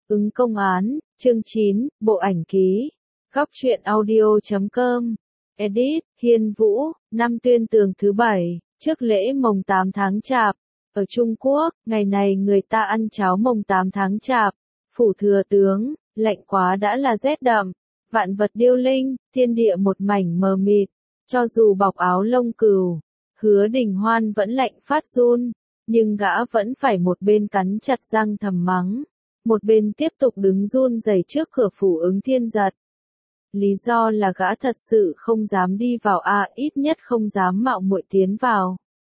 Ứng công án, chương 9, bộ ảnh ký. Góc truyện audio.com. Edit, Hiên Vũ, năm Tuyên Tường thứ 7, trước lễ mồng 8 tháng Chạp. Ở Trung Quốc, ngày này người ta ăn cháo mồng 8 tháng Chạp. Phủ thừa tướng, lạnh quá đã là rét đậm. Vạn vật điêu linh, thiên địa một mảnh mờ mịt. Cho dù bọc áo lông cừu, Hứa Đình Hoan vẫn lạnh phát run. Nhưng gã vẫn phải một bên cắn chặt răng thầm mắng, một bên tiếp tục đứng run rẩy trước cửa phủ Ứng Thiên Giật. Lý do là gã thật sự không dám đi vào ít nhất không dám mạo muội tiến vào.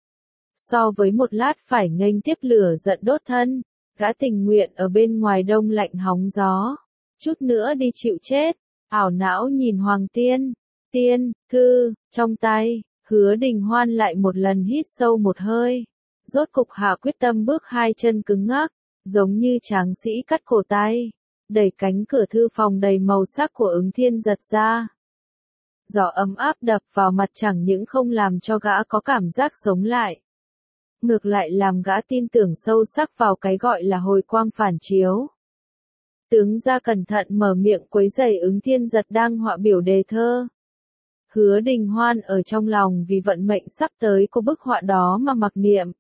So với một lát phải nghênh tiếp lửa giận đốt thân, gã tình nguyện ở bên ngoài đông lạnh hóng gió, chút nữa đi chịu chết. Ảo não nhìn Hoàng Tiên thư trong tay, Hứa Đình Hoan lại một lần hít sâu một hơi, rốt cục hạ quyết tâm bước hai chân cứng ngắc, giống như tráng sĩ cắt cổ tay, đẩy cánh cửa thư phòng đầy màu sắc của Ứng Thiên Giật ra. Gió ấm áp đập vào mặt chẳng những không làm cho gã có cảm giác sống lại, ngược lại làm gã tin tưởng sâu sắc vào cái gọi là hồi quang phản chiếu. Tướng gia cẩn thận mở miệng quấy rầy Ứng Thiên Giật đang họa biểu đề thơ. Hứa Đình Hoan ở trong lòng vì vận mệnh sắp tới của bức họa đó mà mặc niệm.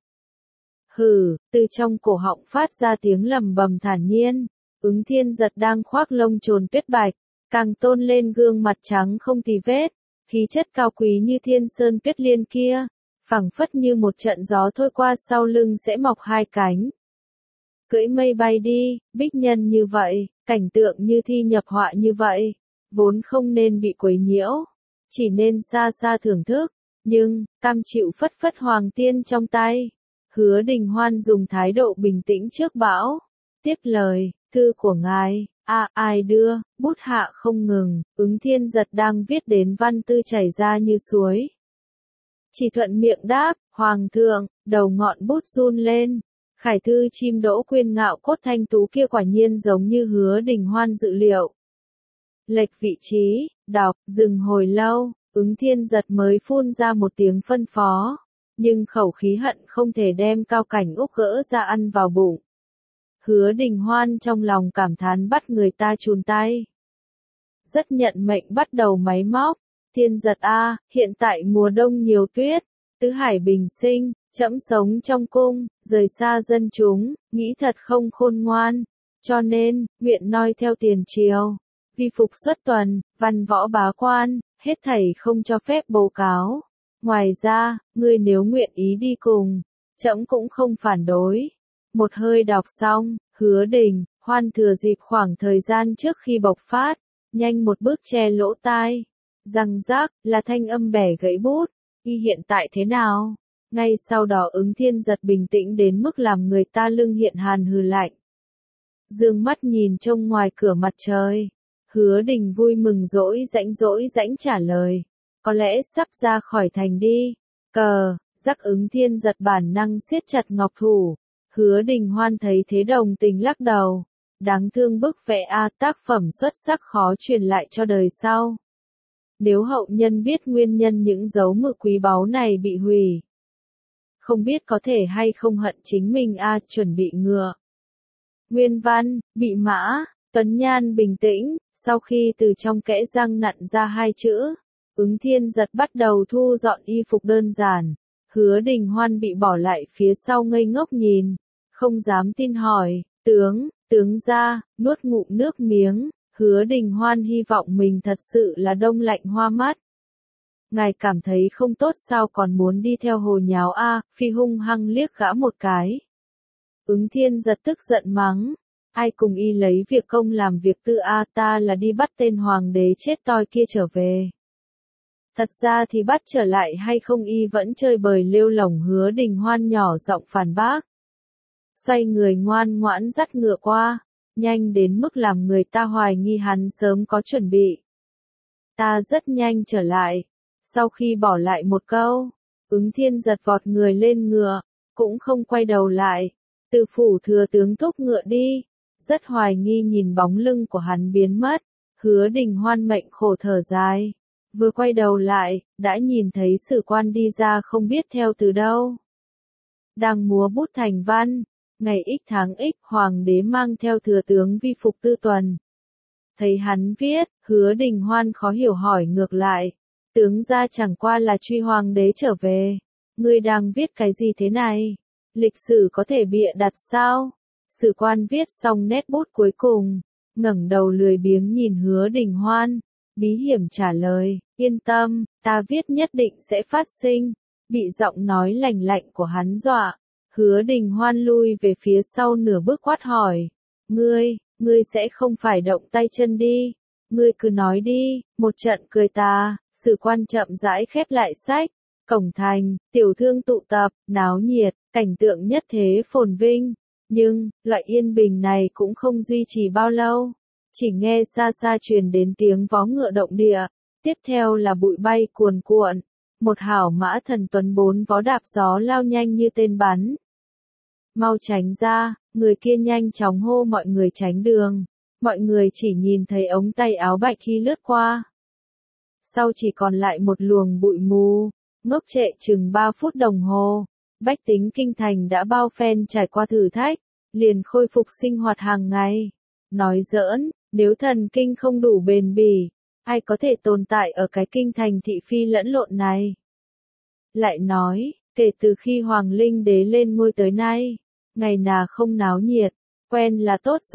Hừ, từ trong cổ họng phát ra tiếng lầm bầm thản nhiên. Ứng Thiên Giật đang khoác lông trồn tuyết bạch, càng tôn lên gương mặt trắng không tì vết, khí chất cao quý như thiên sơn tuyết liên kia, phảng phất như một trận gió thôi qua sau lưng sẽ mọc hai cánh. Cưỡi mây bay đi, bích nhân như vậy, cảnh tượng như thi nhập họa như vậy, vốn không nên bị quấy nhiễu, chỉ nên xa xa thưởng thức, nhưng, cam chịu phất phất Hoàng Tiên trong tay. Hứa Đình Hoan dùng thái độ bình tĩnh trước bão, tiếp lời, thư của ngài, ai đưa, bút hạ không ngừng, Ứng Thiên Giật đang viết đến văn tư chảy ra như suối. Chỉ thuận miệng đáp, Hoàng thượng, đầu ngọn bút run lên, khải thư chim đỗ quyên ngạo cốt thanh tú kia quả nhiên giống như Hứa Đình Hoan dự liệu. Lệch vị trí, đọc, dừng hồi lâu, Ứng Thiên Giật mới phun ra một tiếng phân phó. Nhưng khẩu khí hận không thể đem Cao Cảnh Úc gỡ ra ăn vào bụng. Hứa Đình Hoan trong lòng cảm thán bắt người ta chùn tay. Rất nhận mệnh bắt đầu máy móc. Thiên Giật hiện tại mùa đông nhiều tuyết, tứ hải bình sinh, trẫm sống trong cung, rời xa dân chúng, nghĩ thật không khôn ngoan. Cho nên, nguyện noi theo tiền triều, vi phục xuất tuần, văn võ bá quan, hết thảy không cho phép bố cáo. Ngoài ra, ngươi nếu nguyện ý đi cùng, trẫm cũng không phản đối. Một hơi đọc xong, Hứa Đình Hoan thừa dịp khoảng thời gian trước khi bộc phát, nhanh một bước che lỗ tai. Răng rác, là thanh âm bẻ gãy bút. Y hiện tại thế nào? Ngay sau đó Ứng Thiên Giật bình tĩnh đến mức làm người ta lưng hiện hàn hừ lạnh. Dương mắt nhìn trông ngoài cửa mặt trời. Hứa Đình vui mừng dỗi rãnh trả lời. Có lẽ sắp ra khỏi thành đi. Giác Ứng Thiên Giật bản năng siết chặt ngọc thủ. Hứa Đình Hoan thấy thế đồng tình lắc đầu. Đáng thương bức vẽ tác phẩm xuất sắc khó truyền lại cho đời sau. Nếu hậu nhân biết nguyên nhân những dấu mực quý báu này bị hủy, không biết có thể hay không hận chính mình chuẩn bị ngựa. Nguyên văn, bị mã, Tuấn Nhan bình tĩnh, sau khi từ trong kẽ răng nặn ra hai chữ. Ứng Thiên Giật bắt đầu thu dọn y phục đơn giản. Hứa Đình Hoan bị bỏ lại phía sau ngây ngốc nhìn, không dám tin hỏi, tướng gia, nuốt ngụm nước miếng. Hứa Đình Hoan hy vọng mình thật sự là đông lạnh hoa mắt. Ngài cảm thấy không tốt sao còn muốn đi theo hồ nháo Phi hung hăng liếc gã một cái. Ứng Thiên Giật tức giận mắng, ai cùng y lấy việc công làm việc tư ta là đi bắt tên hoàng đế chết toi kia trở về. Thật ra thì bắt trở lại hay không y vẫn chơi bời lêu lổng. Hứa Đình Hoan nhỏ giọng phản bác. Xoay người ngoan ngoãn dắt ngựa qua, nhanh đến mức làm người ta hoài nghi hắn sớm có chuẩn bị. Ta rất nhanh trở lại. Sau khi bỏ lại một câu, Ứng Thiên Giật vọt người lên ngựa, cũng không quay đầu lại. Từ phủ thừa tướng thúc ngựa đi, rất hoài nghi nhìn bóng lưng của hắn biến mất. Hứa Đình Hoan mệnh khổ thở dài. Vừa quay đầu lại, đã nhìn thấy sử quan đi ra không biết theo từ đâu. Đang múa bút thành văn, Ngày X tháng X, hoàng đế mang theo thừa tướng vi phục tư tuần. Thấy hắn viết, Hứa Đình Hoan khó hiểu hỏi ngược lại. Tướng gia chẳng qua là truy hoàng đế trở về. Ngươi đang viết cái gì thế này? Lịch sử có thể bịa đặt sao? Sử quan viết xong nét bút cuối cùng, ngẩng đầu lười biếng nhìn Hứa Đình Hoan, bí hiểm trả lời, yên tâm, ta viết nhất định sẽ phát sinh. Bị giọng nói lành lạnh của hắn dọa, Hứa Đình Hoan lui về phía sau nửa bước quát hỏi, ngươi sẽ không phải động tay chân đi, ngươi cứ nói đi. Một trận cười tà, Sử quan chậm rãi khép lại sách. Cổng thành, tiểu thương tụ tập, náo nhiệt, cảnh tượng nhất thế phồn vinh. Nhưng, loại yên bình này cũng không duy trì bao lâu. Chỉ nghe xa xa truyền đến tiếng vó ngựa động địa. Tiếp theo là bụi bay cuồn cuộn. Một hảo mã thần tuấn 4 vó đạp gió lao nhanh như tên bắn. Mau tránh ra, người kia nhanh chóng hô mọi người tránh đường. Mọi người chỉ nhìn thấy ống tay áo bạch khi lướt qua. Sau chỉ còn lại một luồng bụi mù. Ngốc trệ chừng 3 phút đồng hồ, bách tính kinh thành đã bao phen trải qua thử thách, liền khôi phục sinh hoạt hàng ngày. Nói giỡn, nếu thần kinh không đủ bền bỉ, ai có thể tồn tại ở cái kinh thành thị phi lẫn lộn này? Lại nói, kể từ khi Hoàng Linh Đế lên ngôi tới nay, ngày nào không náo nhiệt, quen là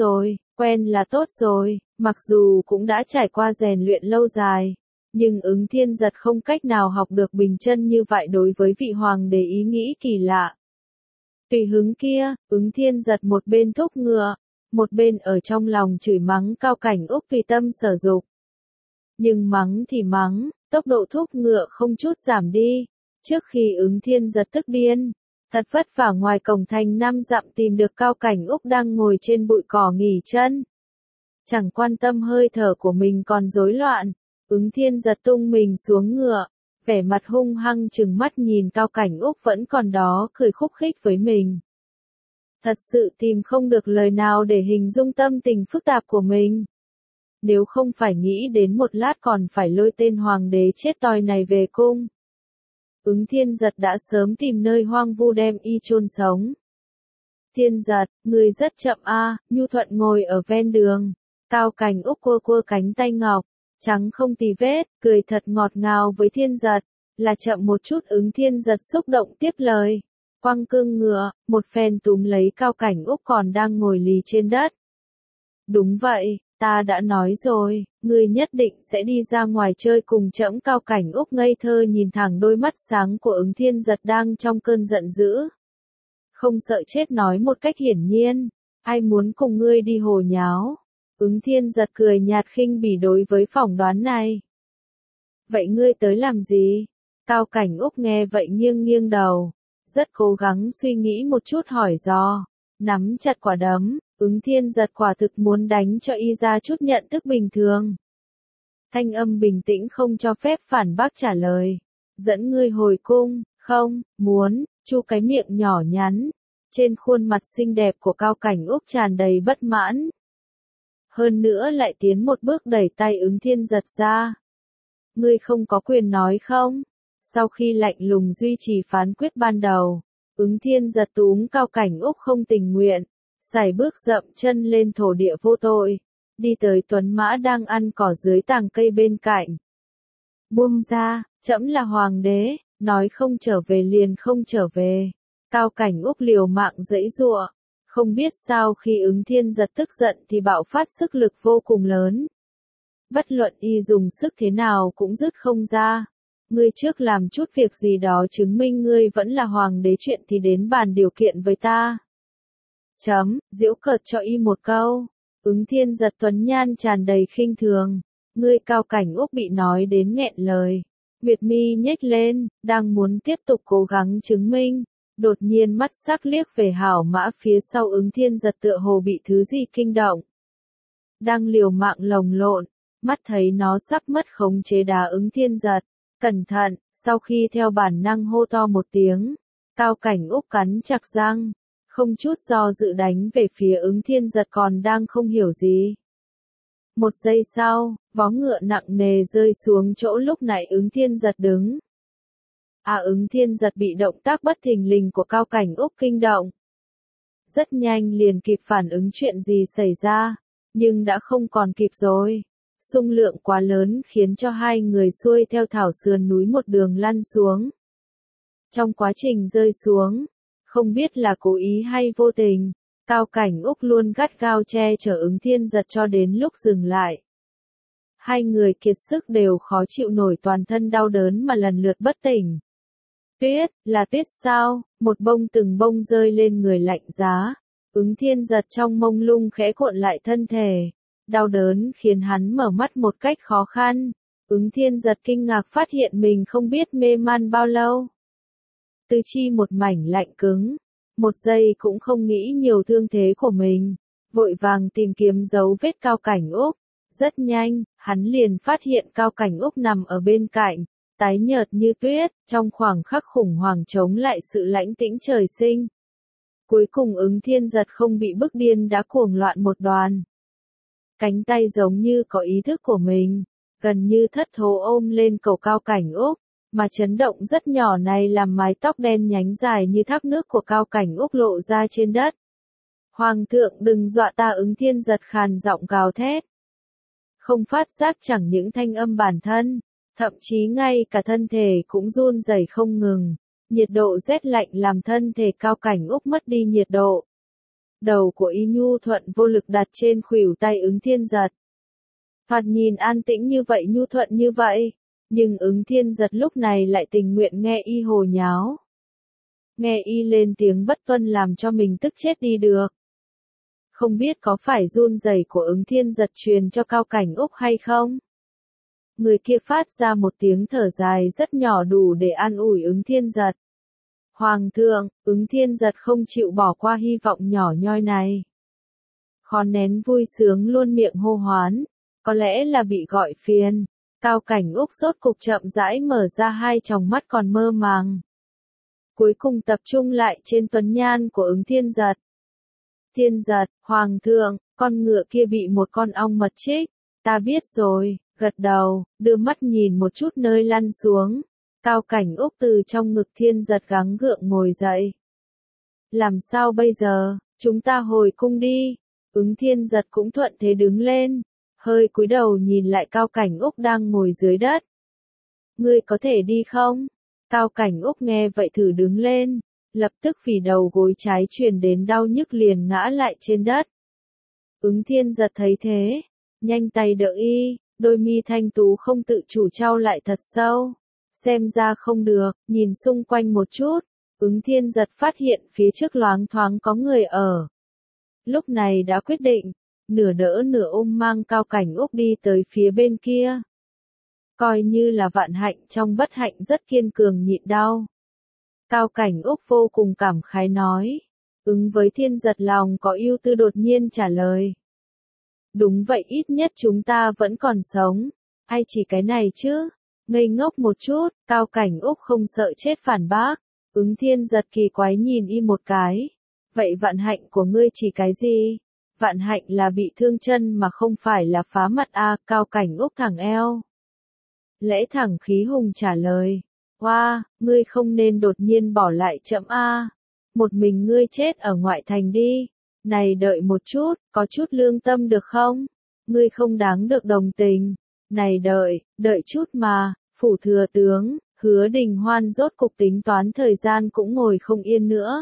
tốt rồi, mặc dù cũng đã trải qua rèn luyện lâu dài. Nhưng Ứng Thiên Giật không cách nào học được bình chân như vậy đối với vị hoàng đế ý nghĩ kỳ lạ. Tùy hứng kia, Ứng Thiên Giật một bên thúc ngựa, một bên ở trong lòng chửi mắng Cao Cảnh Úc tùy tâm sở dục. Nhưng mắng thì mắng, tốc độ thúc ngựa không chút giảm đi. Trước khi Ứng Thiên Giật tức điên, thật vất vả ngoài cổng thành 5 dặm tìm được Cao Cảnh Úc đang ngồi trên bụi cỏ nghỉ chân. Chẳng quan tâm hơi thở của mình còn rối loạn. Ứng Thiên Giật tung mình xuống ngựa, vẻ mặt hung hăng trừng mắt nhìn Cao Cảnh Úc vẫn còn đó cười khúc khích với mình. Thật sự tìm không được lời nào để hình dung tâm tình phức tạp của mình. Nếu không phải nghĩ đến một lát còn phải lôi tên hoàng đế chết toi này về cung. Ứng Thiên Giật đã sớm tìm nơi hoang vu đem y chôn sống. Thiên Giật, người rất chậm a. Nhu Thuận ngồi ở ven đường. Cao Cảnh Úc cua cánh tay ngọc. Trắng không tì vết, cười thật ngọt ngào với Thiên Giật, là chậm một chút. Ứng Thiên Giật xúc động tiếp lời, quăng cương ngựa, một phen túm lấy Cao Cảnh Úc còn đang ngồi lì trên đất. Đúng vậy, ta đã nói rồi, ngươi nhất định sẽ đi ra ngoài chơi cùng trẫm. Cao Cảnh Úc ngây thơ nhìn thẳng đôi mắt sáng của Ứng Thiên Giật đang trong cơn giận dữ. Không sợ chết nói một cách hiển nhiên, ai muốn cùng ngươi đi hồ nháo. Ứng Thiên Giật cười nhạt khinh bỉ đối với phỏng đoán này. Vậy ngươi tới làm gì? Cao Cảnh Úc nghe vậy nghiêng nghiêng đầu, rất cố gắng suy nghĩ một chút hỏi dò, nắm chặt quả đấm. Ứng Thiên Giật quả thực muốn đánh cho y ra chút nhận thức bình thường. Thanh âm bình tĩnh không cho phép phản bác trả lời. Dẫn ngươi hồi cung, không, muốn. Chu cái miệng nhỏ nhắn, trên khuôn mặt xinh đẹp của Cao Cảnh Úc tràn đầy bất mãn. Hơn nữa lại tiến một bước đẩy tay Ứng Thiên Giật ra. Ngươi không có quyền nói không? Sau khi lạnh lùng duy trì phán quyết ban đầu, Ứng Thiên Giật túm Cao Cảnh Úc không tình nguyện, sải bước dậm chân lên thổ địa vô tội, đi tới tuấn mã đang ăn cỏ dưới tàng cây bên cạnh. Buông ra, trẫm là hoàng đế, nói không trở về liền không trở về. Cao Cảnh Úc liều mạng giãy giụa. Không biết sao khi Ứng Thiên Giật tức giận thì bạo phát sức lực vô cùng lớn. Bất luận y dùng sức thế nào cũng dứt không ra. Ngươi trước làm chút việc gì đó chứng minh ngươi vẫn là hoàng đế, chuyện thì đến bàn điều kiện với ta. Giễu cợt cho y một câu. Ứng Thiên Giật tuấn nhan tràn đầy khinh thường. Ngươi. Cao Cảnh Úc bị nói đến nghẹn lời. Nguyệt mi nhếch lên, đang muốn tiếp tục cố gắng chứng minh. Đột nhiên mắt sắc liếc về hảo mã phía sau Ứng Thiên Giật tựa hồ bị thứ gì kinh động. Đang liều mạng lồng lộn, mắt thấy nó sắp mất khống chế đá Ứng Thiên Giật. Cẩn thận, sau khi theo bản năng hô to một tiếng, Cao Cảnh Úc cắn chặt răng, không chút do dự đánh về phía Ứng Thiên Giật còn đang không hiểu gì. Một giây sau, vó ngựa nặng nề rơi xuống chỗ lúc nãy Ứng Thiên Giật đứng. Ứng Thiên Giật bị động tác bất thình lình của Cao Cảnh Úc kinh động. rất nhanh liền kịp phản ứng chuyện gì xảy ra, nhưng đã không còn kịp rồi. Xung lượng quá lớn khiến cho hai người xuôi theo thảo sườn núi một đường lăn xuống. Trong quá trình rơi xuống, không biết là cố ý hay vô tình, Cao Cảnh Úc luôn gắt gao che chở Ứng Thiên Giật cho đến lúc dừng lại. Hai người kiệt sức đều khó chịu nổi, toàn thân đau đớn mà lần lượt bất tỉnh. Tuyết, là tuyết sao? Một bông từng bông rơi lên người lạnh giá. Ứng Thiên Giật trong mông lung khẽ cuộn lại thân thể. Đau đớn khiến hắn mở mắt một cách khó khăn. Ứng Thiên Giật kinh ngạc phát hiện mình không biết mê man bao lâu. Tứ chi một mảnh lạnh cứng. Một giây cũng không nghĩ nhiều thương thế của mình. Vội vàng tìm kiếm dấu vết Cao Cảnh Úc. Rất nhanh, hắn liền phát hiện Cao Cảnh Úc nằm ở bên cạnh, tái nhợt như tuyết, trong khoảng khắc khủng hoảng chống lại sự lãnh tĩnh trời sinh. Cuối cùng Ứng Thiên Giật không bị bức điên đã cuồng loạn một đoàn. Cánh tay giống như có ý thức của mình, gần như thất thố ôm lên cổ Cao Cảnh Úc, mà chấn động rất nhỏ này làm mái tóc đen nhánh dài như thác nước của Cao Cảnh Úc lộ ra trên đất. Hoàng thượng đừng dọa ta, Ứng Thiên Giật khàn giọng gào thét. Không phát giác chẳng những thanh âm bản thân, thậm chí ngay cả thân thể cũng run rẩy không ngừng. Nhiệt độ rét lạnh làm thân thể Cao Cảnh Úc mất đi nhiệt độ. Đầu của Y nhu thuận vô lực đặt trên khuỷu tay Ứng Thiên Giật. Thoạt nhìn an tĩnh như vậy, nhu thuận như vậy, nhưng Ứng Thiên Giật lúc này lại tình nguyện nghe Y hồ nháo. Nghe Y lên tiếng bất tuân làm cho mình tức chết đi được. Không biết có phải run rẩy của Ứng Thiên Giật truyền cho Cao Cảnh Úc hay không? Người kia phát ra một tiếng thở dài rất nhỏ đủ để an ủi Ứng Thiên Giật. Hoàng thượng, Ứng Thiên Giật không chịu bỏ qua hy vọng nhỏ nhoi này. Khó nén vui sướng luôn miệng hô hoán, có lẽ là bị gọi phiền. Cao Cảnh Úc rốt cục chậm rãi mở ra hai tròng mắt còn mơ màng. Cuối cùng tập trung lại trên tuấn nhan của Ứng Thiên Giật. Thiên Giật, Hoàng thượng, con ngựa kia bị một con ong mật trích. Ta biết rồi, gật đầu, đưa mắt nhìn một chút nơi lăn xuống. Cao Cảnh Úc từ trong ngực Thiên Giật gắng gượng ngồi dậy. Làm sao bây giờ, chúng ta hồi cung đi. Ứng Thiên Giật cũng thuận thế đứng lên, hơi cúi đầu nhìn lại Cao Cảnh Úc đang ngồi dưới đất. Ngươi có thể đi không? Cao Cảnh Úc nghe vậy thử đứng lên, lập tức vì đầu gối trái truyền đến đau nhức liền ngã lại trên đất. Ứng Thiên Giật thấy thế, nhanh tay đỡ Y, đôi mi thanh tú không tự chủ trao lại thật sâu. Xem ra không được, nhìn xung quanh một chút, Ứng Thiên Giật phát hiện phía trước loáng thoáng có người ở. Lúc này đã quyết định, nửa đỡ nửa ôm mang Cao Cảnh Úc đi tới phía bên kia. Coi như là vạn hạnh trong bất hạnh, rất kiên cường nhịn đau. Cao Cảnh Úc vô cùng cảm khái nói. Ứng với Thiên Giật lòng có ưu tư đột nhiên trả lời. Đúng vậy, ít nhất chúng ta vẫn còn sống. Hay chỉ cái này chứ? Ngây ngốc một chút, Cao Cảnh Úc không sợ chết phản bác. Ứng Thiên Giật kỳ quái nhìn Y một cái. Vậy vạn hạnh của ngươi chỉ cái gì? Vạn hạnh là bị thương chân mà không phải là phá mặt a. Cao Cảnh Úc thẳng eo. Lẽ thẳng khí hùng trả lời. Hoa, ngươi không nên đột nhiên bỏ lại chậm a. Một mình ngươi chết ở ngoại thành đi. Này đợi một chút, có chút lương tâm được không? Ngươi không đáng được đồng tình. Này đợi chút mà, phủ thừa tướng, Hứa Đình Hoan rốt cục tính toán thời gian cũng ngồi không yên nữa.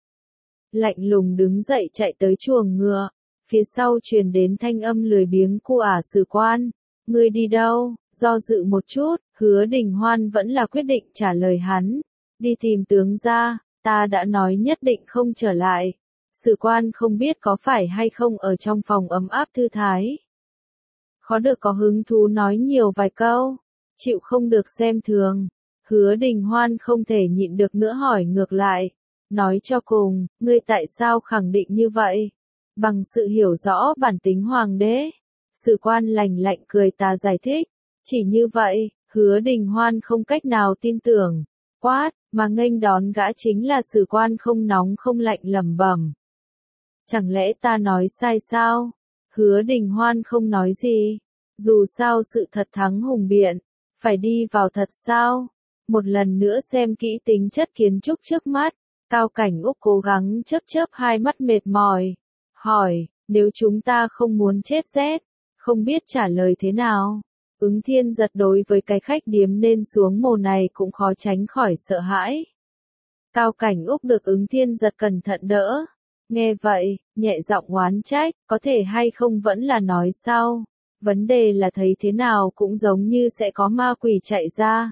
Lạnh lùng đứng dậy chạy tới chuồng ngựa, phía sau truyền đến thanh âm lười biếng của Sử quan. Ngươi đi đâu? Do dự một chút, Hứa Đình Hoan vẫn là quyết định trả lời hắn. Đi tìm tướng gia, ta đã nói nhất định không trở lại. Sử quan không biết có phải hay không ở trong phòng ấm áp thư thái. Khó được có hứng thú nói nhiều vài câu, chịu không được xem thường. Hứa Đình Hoan không thể nhịn được nữa hỏi ngược lại. Nói cho cùng, ngươi tại sao khẳng định như vậy? Bằng sự hiểu rõ bản tính hoàng đế. Sử quan lạnh lạnh cười ta giải thích. Chỉ như vậy, Hứa Đình Hoan không cách nào tin tưởng. Quát, mà nghênh đón gã chính là Sử quan không nóng không lạnh lẩm bẩm. Chẳng lẽ ta nói sai sao? Hứa Đình Hoan không nói gì. Dù sao sự thật thắng hùng biện, phải đi vào thật sao? Một lần nữa xem kỹ tính chất kiến trúc trước mắt, Cao Cảnh Úc cố gắng chớp chớp hai mắt mệt mỏi, hỏi, nếu chúng ta không muốn chết rét, không biết trả lời thế nào. Ứng Thiên Giật đối với cái khách điếm nên xuống mồ này cũng khó tránh khỏi sợ hãi. Cao Cảnh Úc được Ứng Thiên Giật cẩn thận đỡ. Nghe vậy, nhẹ giọng oán trách, có thể hay không vẫn là nói sau. Vấn đề là thấy thế nào cũng giống như sẽ có ma quỷ chạy ra.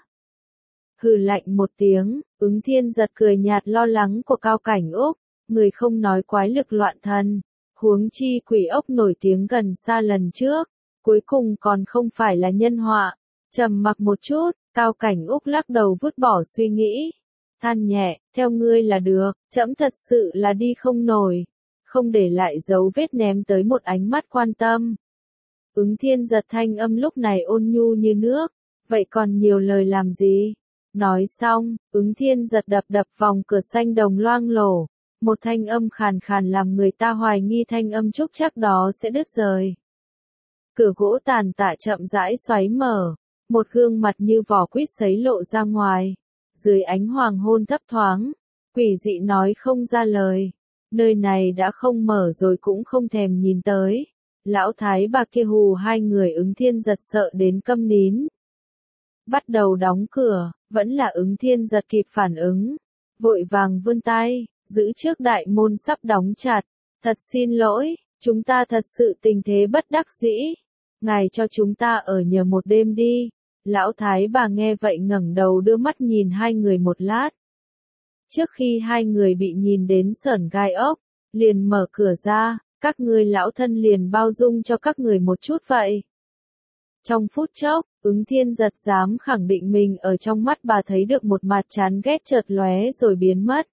Hừ lạnh một tiếng, Ứng Thiên Giật cười nhạt lo lắng của Cao Cảnh Úc, người không nói quái lực loạn thần, huống chi quỷ ốc nổi tiếng gần xa lần trước, cuối cùng còn không phải là nhân họa. Trầm mặc một chút, Cao Cảnh Úc lắc đầu vứt bỏ suy nghĩ, than nhẹ, theo ngươi là được, trẫm thật sự là đi không nổi, không để lại dấu vết ném tới một ánh mắt quan tâm. Ứng Thiên Giật thanh âm lúc này ôn nhu như nước, vậy còn nhiều lời làm gì? Nói xong, Ứng Thiên Giật đập đập vòng cửa xanh đồng loang lổ, một thanh âm khàn khàn làm người ta hoài nghi thanh âm trúc chắc đó sẽ đứt rời. Cửa gỗ tàn tạ chậm rãi xoáy mở, một gương mặt như vỏ quýt sấy lộ ra ngoài, dưới ánh hoàng hôn thấp thoáng, quỷ dị nói không ra lời, nơi này đã không mở rồi cũng không thèm nhìn tới. Lão thái bà kia hù hai người Ứng Thiên Giật sợ đến câm nín. Bắt đầu đóng cửa, vẫn là Ứng Thiên Giật kịp phản ứng, vội vàng vươn tay, giữ trước đại môn sắp đóng chặt. Thật xin lỗi, chúng ta thật sự tình thế bất đắc dĩ. Ngài cho chúng ta ở nhờ một đêm đi. Lão thái bà nghe vậy ngẩng đầu đưa mắt nhìn hai người một lát. Trước khi hai người bị nhìn đến sởn gai ốc, liền mở cửa ra, các ngươi lão thân liền bao dung cho các người một chút vậy. Trong phút chốc, Ứng Thiên Giật dám khẳng định mình ở trong mắt bà thấy được một mặt chán ghét chợt lóe rồi biến mất.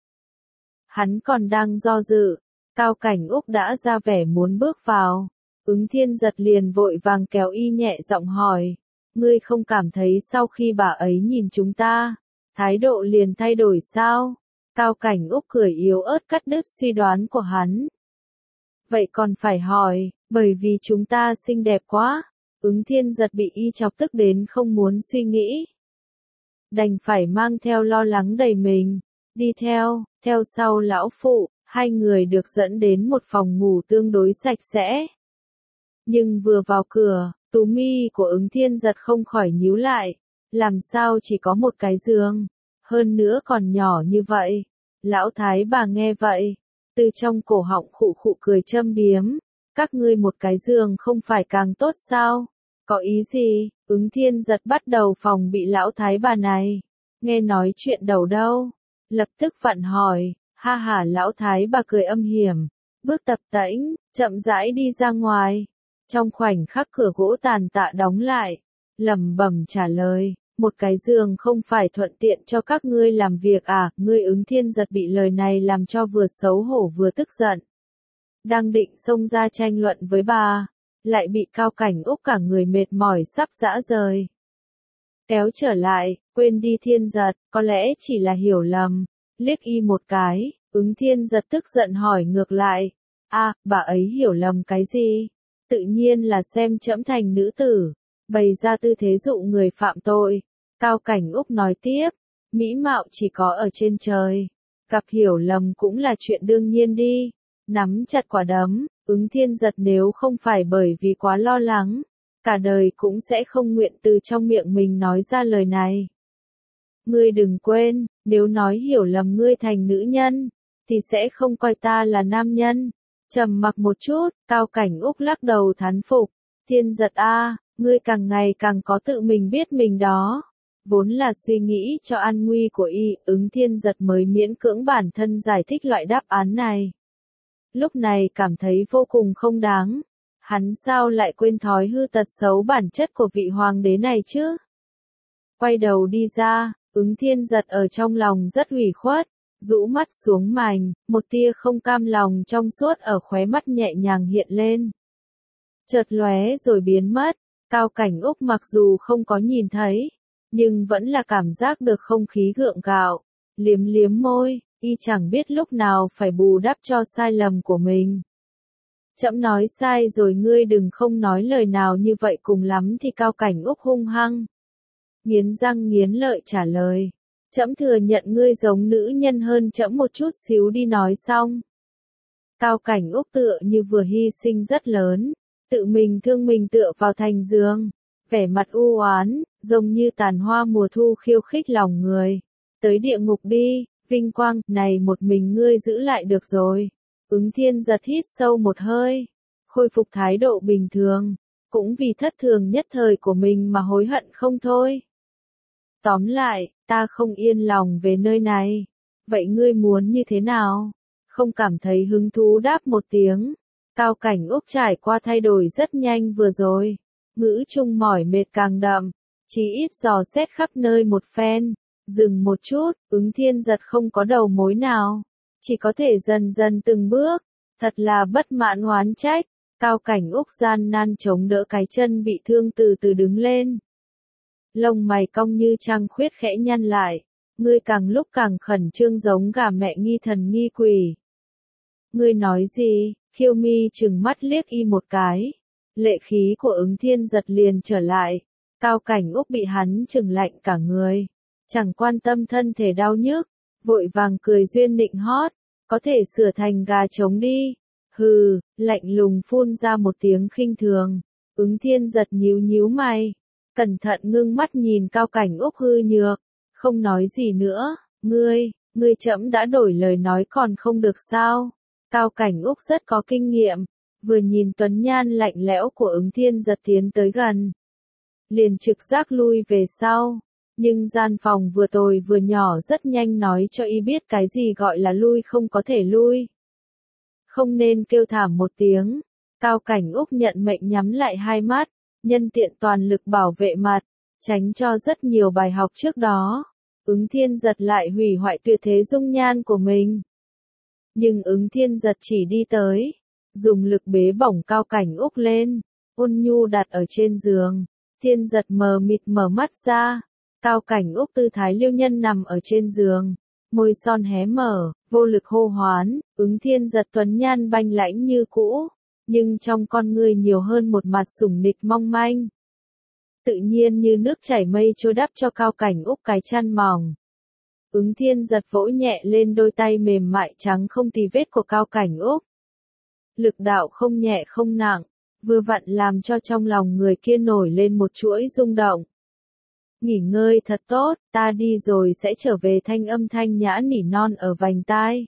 Hắn còn đang do dự, Cao Cảnh Úc đã ra vẻ muốn bước vào. Ứng Thiên Giật liền vội vàng kéo y nhẹ giọng hỏi, ngươi không cảm thấy sau khi bà ấy nhìn chúng ta, thái độ liền thay đổi sao? Cao Cảnh Úc cười yếu ớt cắt đứt suy đoán của hắn. Vậy còn phải hỏi, bởi vì chúng ta xinh đẹp quá. Ứng Thiên Giật bị y chọc tức đến không muốn suy nghĩ. Đành phải mang theo lo lắng đầy mình, đi theo sau lão phụ, hai người được dẫn đến một phòng ngủ tương đối sạch sẽ. Nhưng vừa vào cửa, tú mi của Ứng Thiên Giật không khỏi nhíu lại, làm sao chỉ có một cái giường, hơn nữa còn nhỏ như vậy. Lão thái bà nghe vậy, từ trong cổ họng khụ khụ cười châm biếm, các ngươi một cái giường không phải càng tốt sao? Có ý gì? Ứng Thiên Giật bắt đầu phòng bị lão thái bà này, nghe nói chuyện đầu đâu, lập tức vặn hỏi, ha ha. Lão thái bà cười âm hiểm, bước tập tễnh, chậm rãi đi ra ngoài. Trong khoảnh khắc cửa gỗ tàn tạ đóng lại, lẩm bẩm trả lời, một cái giường không phải thuận tiện cho các ngươi làm việc à? Ngươi Ứng Thiên Giật bị lời này làm cho vừa xấu hổ vừa tức giận. Đang định xông ra tranh luận với bà, lại bị Cao Cảnh Úc cả người mệt mỏi sắp rã rời. Kéo trở lại, quên đi Thiên Giật, có lẽ chỉ là hiểu lầm, liếc y một cái, Ứng Thiên Giật tức giận hỏi ngược lại, bà ấy hiểu lầm cái gì? Tự nhiên là xem trẫm thành nữ tử, bày ra tư thế dụ người phạm tội. Cao Cảnh Úc nói tiếp, mỹ mạo chỉ có ở trên trời, gặp hiểu lầm cũng là chuyện đương nhiên đi. Nắm chặt quả đấm, Ứng Thiên Giật nếu không phải bởi vì quá lo lắng, cả đời cũng sẽ không nguyện từ trong miệng mình nói ra lời này. Ngươi đừng quên, nếu nói hiểu lầm ngươi thành nữ nhân, thì sẽ không coi ta là nam nhân. Trầm mặc một chút, Cao Cảnh Úc lắc đầu thán phục, Thiên Giật ngươi càng ngày càng có tự mình biết mình đó. Vốn là suy nghĩ cho an nguy của y, Ứng Thiên Giật mới miễn cưỡng bản thân giải thích loại đáp án này. Lúc này cảm thấy vô cùng không đáng. Hắn sao lại quên thói hư tật xấu bản chất của vị hoàng đế này chứ? Quay đầu đi ra, Ứng Thiên Giật ở trong lòng rất ủy khuất, rũ mắt xuống mành, một tia không cam lòng trong suốt ở khóe mắt nhẹ nhàng hiện lên. Chợt lóe rồi biến mất, Cao Cảnh Úc mặc dù không có nhìn thấy, nhưng vẫn là cảm giác được không khí gượng gạo, liếm liếm môi, y chẳng biết lúc nào phải bù đắp cho sai lầm của mình. Trẫm nói sai rồi, ngươi đừng không nói lời nào như vậy, cùng lắm thì Cao Cảnh Úc hung hăng nghiến răng nghiến lợi trả lời. Trẫm thừa nhận ngươi giống nữ nhân hơn trẫm một chút xíu đi nói xong. Cao Cảnh Úc tựa như vừa hy sinh rất lớn, tự mình thương mình tựa vào thành giường, vẻ mặt u oán, giống như tàn hoa mùa thu khiêu khích lòng người. Tới địa ngục đi, vinh quang, này một mình ngươi giữ lại được rồi. Ứng Thiên Giật hít sâu một hơi, khôi phục thái độ bình thường, cũng vì thất thường nhất thời của mình mà hối hận không thôi. Tóm lại, ta không yên lòng về nơi này. Vậy ngươi muốn như thế nào? Không cảm thấy hứng thú đáp một tiếng. Cao Cảnh Úc trải qua thay đổi rất nhanh vừa rồi. Ngữ trung mỏi mệt càng đậm. Chỉ ít dò xét khắp nơi một phen. Dừng một chút, Ứng Thiên Giật không có đầu mối nào. Chỉ có thể dần dần từng bước. Thật là bất mãn oán trách. Cao Cảnh Úc gian nan chống đỡ cái chân bị thương từ từ đứng lên. Lông mày cong như trăng khuyết khẽ nhăn lại. Ngươi càng lúc càng khẩn trương giống gà mẹ nghi thần nghi quỷ. Ngươi nói gì? Khiêu Mi trừng mắt liếc y một cái. Lệ khí của Ứng Thiên Giật liền trở lại. Cao Cảnh Úc bị hắn trừng lạnh cả người. Chẳng quan tâm thân thể đau nhức. Vội vàng cười duyên nịnh hót. Có thể sửa thành gà trống đi. Hừ, lạnh lùng phun ra một tiếng khinh thường. Ứng Thiên Giật nhíu nhíu mày. Cẩn thận ngưng mắt nhìn Cao Cảnh Úc hư nhược. Không nói gì nữa. Ngươi trẫm đã đổi lời nói còn không được sao? Cao Cảnh Úc rất có kinh nghiệm. Vừa nhìn tuấn nhan lạnh lẽo của Ứng Thiên Giật tiến tới gần. Liền trực giác lui về sau. Nhưng gian phòng vừa tồi vừa nhỏ rất nhanh nói cho y biết cái gì gọi là lui không có thể lui. Không nên kêu thảm một tiếng. Cao Cảnh Úc nhận mệnh nhắm lại hai mắt. Nhân tiện toàn lực bảo vệ mặt. Tránh cho rất nhiều bài học trước đó. Ứng Thiên Giật lại hủy hoại tuyệt thế dung nhan của mình. Nhưng Ứng Thiên Giật chỉ đi tới. Dùng lực bế bổng Cao Cảnh Úc lên. Ôn nhu đặt ở trên giường. Thiên Giật mờ mịt mở mắt ra. Cao Cảnh Úc tư thái liêu nhân nằm ở trên giường. Môi son hé mở, vô lực hô hoán. Ứng Thiên Giật tuấn nhan banh lãnh như cũ. Nhưng trong con người nhiều hơn một mặt sủng nịch mong manh. Tự nhiên như nước chảy mây trôi đắp cho Cao Cảnh Úc cái chăn mỏng. Ứng Thiên Giật vỗ nhẹ lên đôi tay mềm mại trắng không tì vết của Cao Cảnh Úc. Lực đạo không nhẹ không nặng, vừa vặn làm cho trong lòng người kia nổi lên một chuỗi rung động. Nghỉ ngơi thật tốt, ta đi rồi sẽ trở về, thanh âm thanh nhã nỉ non ở vành tai.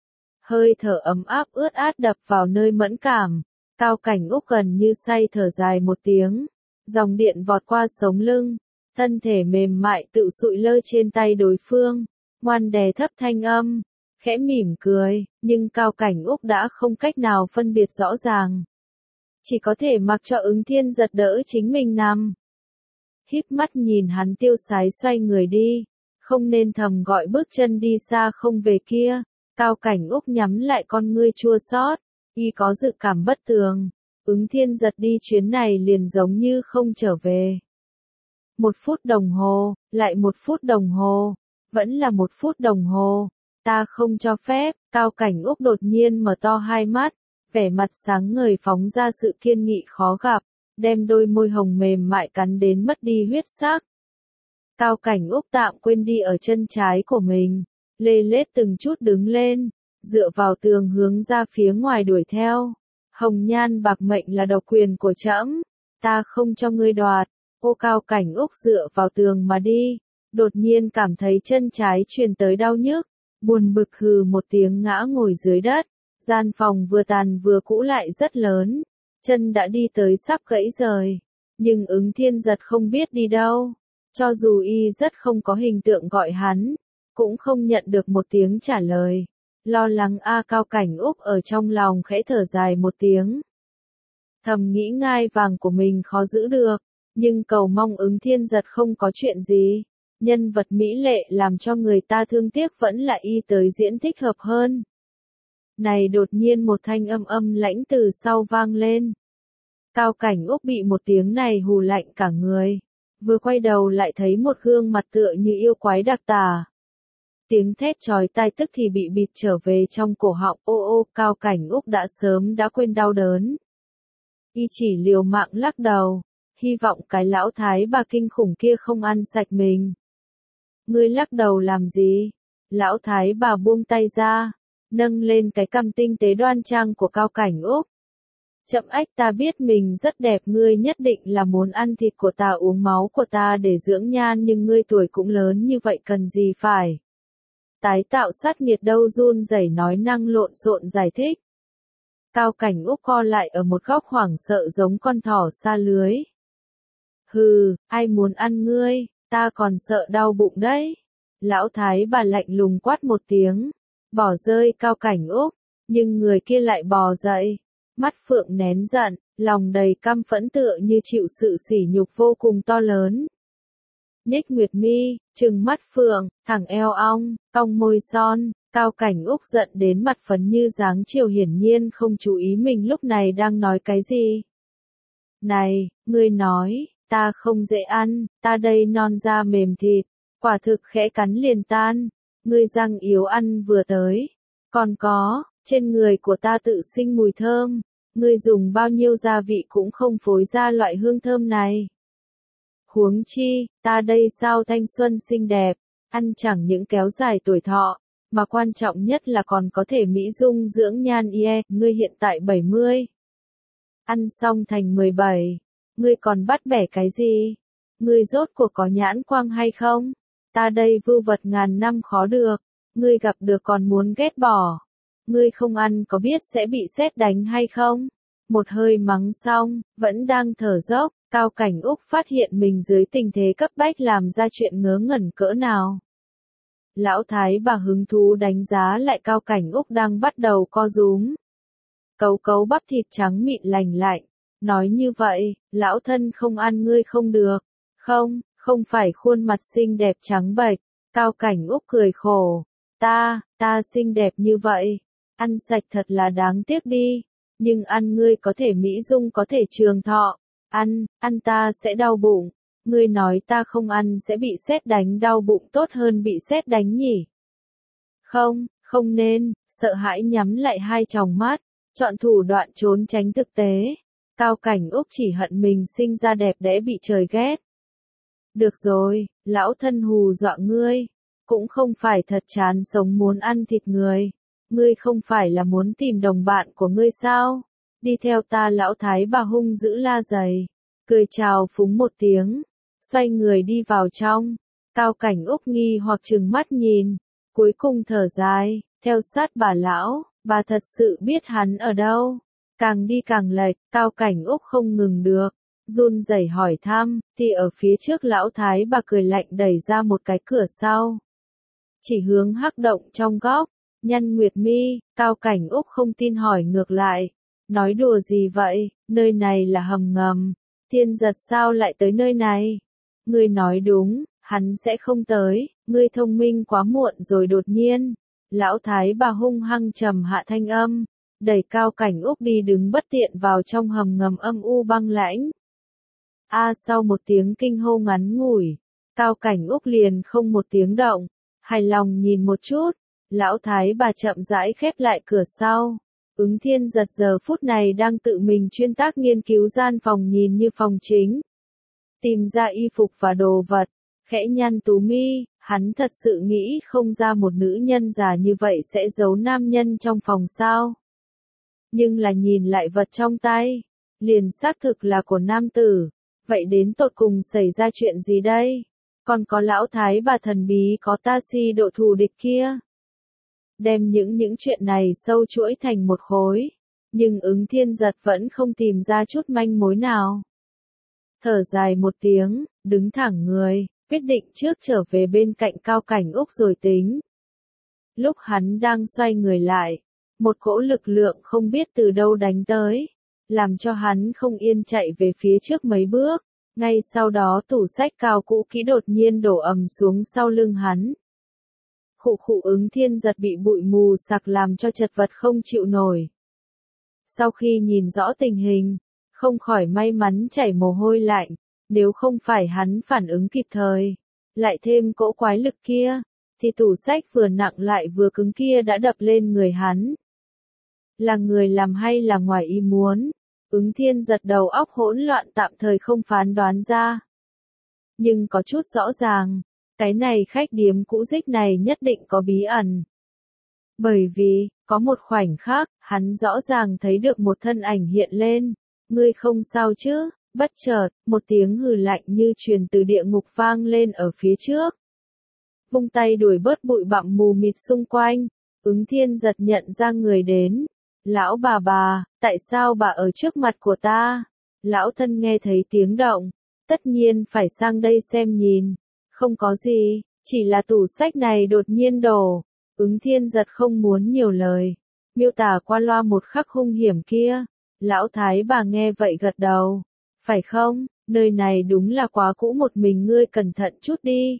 Hơi thở ấm áp ướt át đập vào nơi mẫn cảm. Cao Cảnh Úc gần như say thở dài một tiếng. Dòng điện vọt qua sống lưng. Thân thể mềm mại tự sụi lơ trên tay đối phương. Ngoan đè thấp thanh âm. Khẽ mỉm cười. Nhưng Cao Cảnh Úc đã không cách nào phân biệt rõ ràng. Chỉ có thể mặc cho Ứng Thiên Giật đỡ chính mình nằm. Híp mắt nhìn hắn tiêu sái xoay người đi. Không nên thầm gọi bước chân đi xa không về kia. Cao Cảnh Úc nhắm lại con ngươi chua xót. Y có dự cảm bất tường. Ứng Thiên Giật đi chuyến này liền giống như không trở về. 1 phút đồng hồ, lại 1 phút đồng hồ. Vẫn là 1 phút đồng hồ. Ta không cho phép. Cao Cảnh Úc đột nhiên mở to hai mắt. Vẻ mặt sáng ngời phóng ra sự kiên nghị khó gặp. Đem đôi môi hồng mềm mại cắn đến mất đi huyết sắc. Cao Cảnh Úc tạm quên đi ở chân trái của mình. Lê lết từng chút đứng lên. Dựa vào tường hướng ra phía ngoài đuổi theo. Hồng nhan bạc mệnh là độc quyền của trẫm. Ta không cho ngươi đoạt. Ô Cao Cảnh Úc dựa vào tường mà đi. Đột nhiên cảm thấy chân trái truyền tới đau nhức. Buồn bực hừ một tiếng ngã ngồi dưới đất. Gian phòng vừa tàn vừa cũ lại rất lớn. Chân đã đi tới sắp gãy rời. Nhưng Ứng Thiên Giật không biết đi đâu. Cho dù y rất không có hình tượng gọi hắn. Cũng không nhận được một tiếng trả lời. Lo lắng Cao Cảnh Úc ở trong lòng khẽ thở dài một tiếng. Thầm nghĩ ngai vàng của mình khó giữ được. Nhưng cầu mong Ứng Thiên Giật không có chuyện gì. Nhân vật mỹ lệ làm cho người ta thương tiếc vẫn là y tới diễn thích hợp hơn. Này đột nhiên một thanh âm lãnh từ sau vang lên. Cao Cảnh Úc bị một tiếng này hù lạnh cả người. Vừa quay đầu lại thấy một gương mặt tựa như yêu quái đặc tả. Tiếng thét chói tai tức thì bị bịt trở về trong cổ họng. Ô Cao Cảnh Úc đã sớm đã quên đau đớn. Y chỉ liều mạng lắc đầu. Hy vọng cái lão thái bà kinh khủng kia không ăn sạch mình. Ngươi lắc đầu làm gì? Lão thái bà buông tay ra, nâng lên cái cằm tinh tế đoan trang của Cao Cảnh Úc. Chậm ách, ta biết mình rất đẹp, ngươi nhất định là muốn ăn thịt của ta, uống máu của ta để dưỡng nhan, nhưng ngươi tuổi cũng lớn như vậy cần gì phải tái tạo sát nghiệt đâu, run rẩy nói năng lộn xộn giải thích. Cao Cảnh Úc co lại ở một góc hoảng sợ giống con thỏ sa lưới. Hừ, ai muốn ăn ngươi, ta còn sợ đau bụng đấy. Lão thái bà lạnh lùng quát một tiếng, bỏ rơi Cao Cảnh Úc, nhưng người kia lại bò dậy, mắt phượng nén giận, lòng đầy căm phẫn tựa như chịu sự sỉ nhục vô cùng to lớn. Nhếch nguyệt mi, trừng mắt phượng, thẳng eo ong, cong môi son, Cao Cảnh Úc giận đến mặt phấn như dáng chiều, hiển nhiên không chú ý mình lúc này đang nói cái gì. Này, ngươi nói, ta không dễ ăn, ta đây non da mềm thịt, quả thực khẽ cắn liền tan, ngươi răng yếu ăn vừa tới. Còn có, trên người của ta tự sinh mùi thơm, ngươi dùng bao nhiêu gia vị cũng không phối ra loại hương thơm này. Huống chi, ta đây sao thanh xuân xinh đẹp, ăn chẳng những kéo dài tuổi thọ, mà quan trọng nhất là còn có thể mỹ dung dưỡng nhan ngươi hiện tại 70. Ăn xong thành 17, ngươi còn bắt bẻ cái gì? Ngươi rốt cuộc có nhãn quang hay không? Ta đây vưu vật ngàn năm khó được, ngươi gặp được còn muốn ghét bỏ. Ngươi không ăn có biết sẽ bị sét đánh hay không? Một hơi mắng xong, vẫn đang thở dốc, Cao Cảnh Úc phát hiện mình dưới tình thế cấp bách làm ra chuyện ngớ ngẩn cỡ nào. Lão thái bà hứng thú đánh giá lại Cao Cảnh Úc đang bắt đầu co rúm. Cấu cấu bắp thịt trắng mịn lành lạnh, nói như vậy, lão thân không ăn ngươi không được. Không, không phải khuôn mặt xinh đẹp trắng bệch, Cao Cảnh Úc cười khổ. Ta xinh đẹp như vậy, ăn sạch thật là đáng tiếc đi, nhưng ăn ngươi có thể mỹ dung có thể trường thọ, ăn ta sẽ đau bụng, ngươi nói ta không ăn sẽ bị sét đánh đau bụng tốt hơn bị sét đánh nhỉ? Không nên, sợ hãi nhắm lại hai tròng mắt, chọn thủ đoạn trốn tránh thực tế. Cao Cảnh Úc chỉ hận mình sinh ra đẹp đẽ bị trời ghét. Được rồi, lão thân hù dọa ngươi, cũng không phải thật chán sống muốn ăn thịt người. Ngươi không phải là muốn tìm đồng bạn của ngươi sao? Đi theo ta. Lão thái bà hung dữ la giày, cười chào phúng một tiếng, xoay người đi vào trong. Cao Cảnh Úc nghi hoặc trừng mắt nhìn, cuối cùng thở dài, theo sát bà lão, bà thật sự biết hắn ở đâu. Càng đi càng lệch, Cao Cảnh Úc không ngừng được, run rẩy hỏi thăm, thì ở phía trước lão thái bà cười lạnh đẩy ra một cái cửa sau. Chỉ hướng hắc động trong góc, nhăn nguyệt mi, Cao Cảnh Úc không tin hỏi ngược lại. Nói đùa gì vậy, nơi này là hầm ngầm, Thiên Giật sao lại tới nơi này? Ngươi nói đúng, hắn sẽ không tới, ngươi thông minh quá muộn rồi. Đột nhiên, lão thái bà hung hăng trầm hạ thanh âm, đẩy Cao Cảnh Úc đi đứng bất tiện vào trong hầm ngầm âm u băng lãnh. Sau một tiếng kinh hô ngắn ngủi, Cao Cảnh Úc liền không một tiếng động, hài lòng nhìn một chút, lão thái bà chậm rãi khép lại cửa sau. Ứng Thiên Giật giờ phút này đang tự mình chuyên tác nghiên cứu gian phòng nhìn như phòng chính. Tìm ra y phục và đồ vật, khẽ nhăn tú mi, hắn thật sự nghĩ không ra một nữ nhân già như vậy sẽ giấu nam nhân trong phòng sao. Nhưng là nhìn lại vật trong tay, liền xác thực là của nam tử, vậy đến tột cùng xảy ra chuyện gì đây? Còn có lão thái bà thần bí có ta si độ thù địch kia. Đem những chuyện này sâu chuỗi thành một khối, nhưng Ứng Thiên Giật vẫn không tìm ra chút manh mối nào. Thở dài một tiếng, đứng thẳng người, quyết định trước trở về bên cạnh Cao Cảnh Úc rồi tính. Lúc hắn đang xoay người lại, một cỗ lực lượng không biết từ đâu đánh tới, làm cho hắn không yên chạy về phía trước mấy bước. Ngay sau đó tủ sách cao cũ kỹ đột nhiên đổ ầm xuống sau lưng hắn. Khụ Ứng Thiên Giật bị bụi mù sặc làm cho chật vật không chịu nổi. Sau khi nhìn rõ tình hình, không khỏi may mắn chảy mồ hôi lạnh, nếu không phải hắn phản ứng kịp thời, lại thêm cỗ quái lực kia, thì tủ sách vừa nặng lại vừa cứng kia đã đập lên người hắn. Là người làm hay là ngoài ý muốn? Ứng Thiên Giật đầu óc hỗn loạn tạm thời không phán đoán ra. Nhưng có chút rõ ràng, Cái này khách điếm cũ dích này nhất định có bí ẩn. Bởi vì, có một khoảnh khắc, hắn rõ ràng thấy được một thân ảnh hiện lên. Ngươi không sao chứ? Bất chợt, một tiếng hừ lạnh như truyền từ địa ngục vang lên ở phía trước. Vung tay đuổi bớt bụi bặm mù mịt xung quanh, Ứng Thiên Giật nhận ra người đến. Lão bà, tại sao bà ở trước mặt của ta? Lão thân nghe thấy tiếng động, tất nhiên phải sang đây xem nhìn. Không có gì, chỉ là tủ sách này đột nhiên đổ. Ứng Thiên Giật không muốn nhiều lời, miêu tả qua loa một khắc hung hiểm kia. Lão thái bà nghe vậy gật đầu. Phải không, nơi này đúng là quá cũ, một mình ngươi cẩn thận chút đi.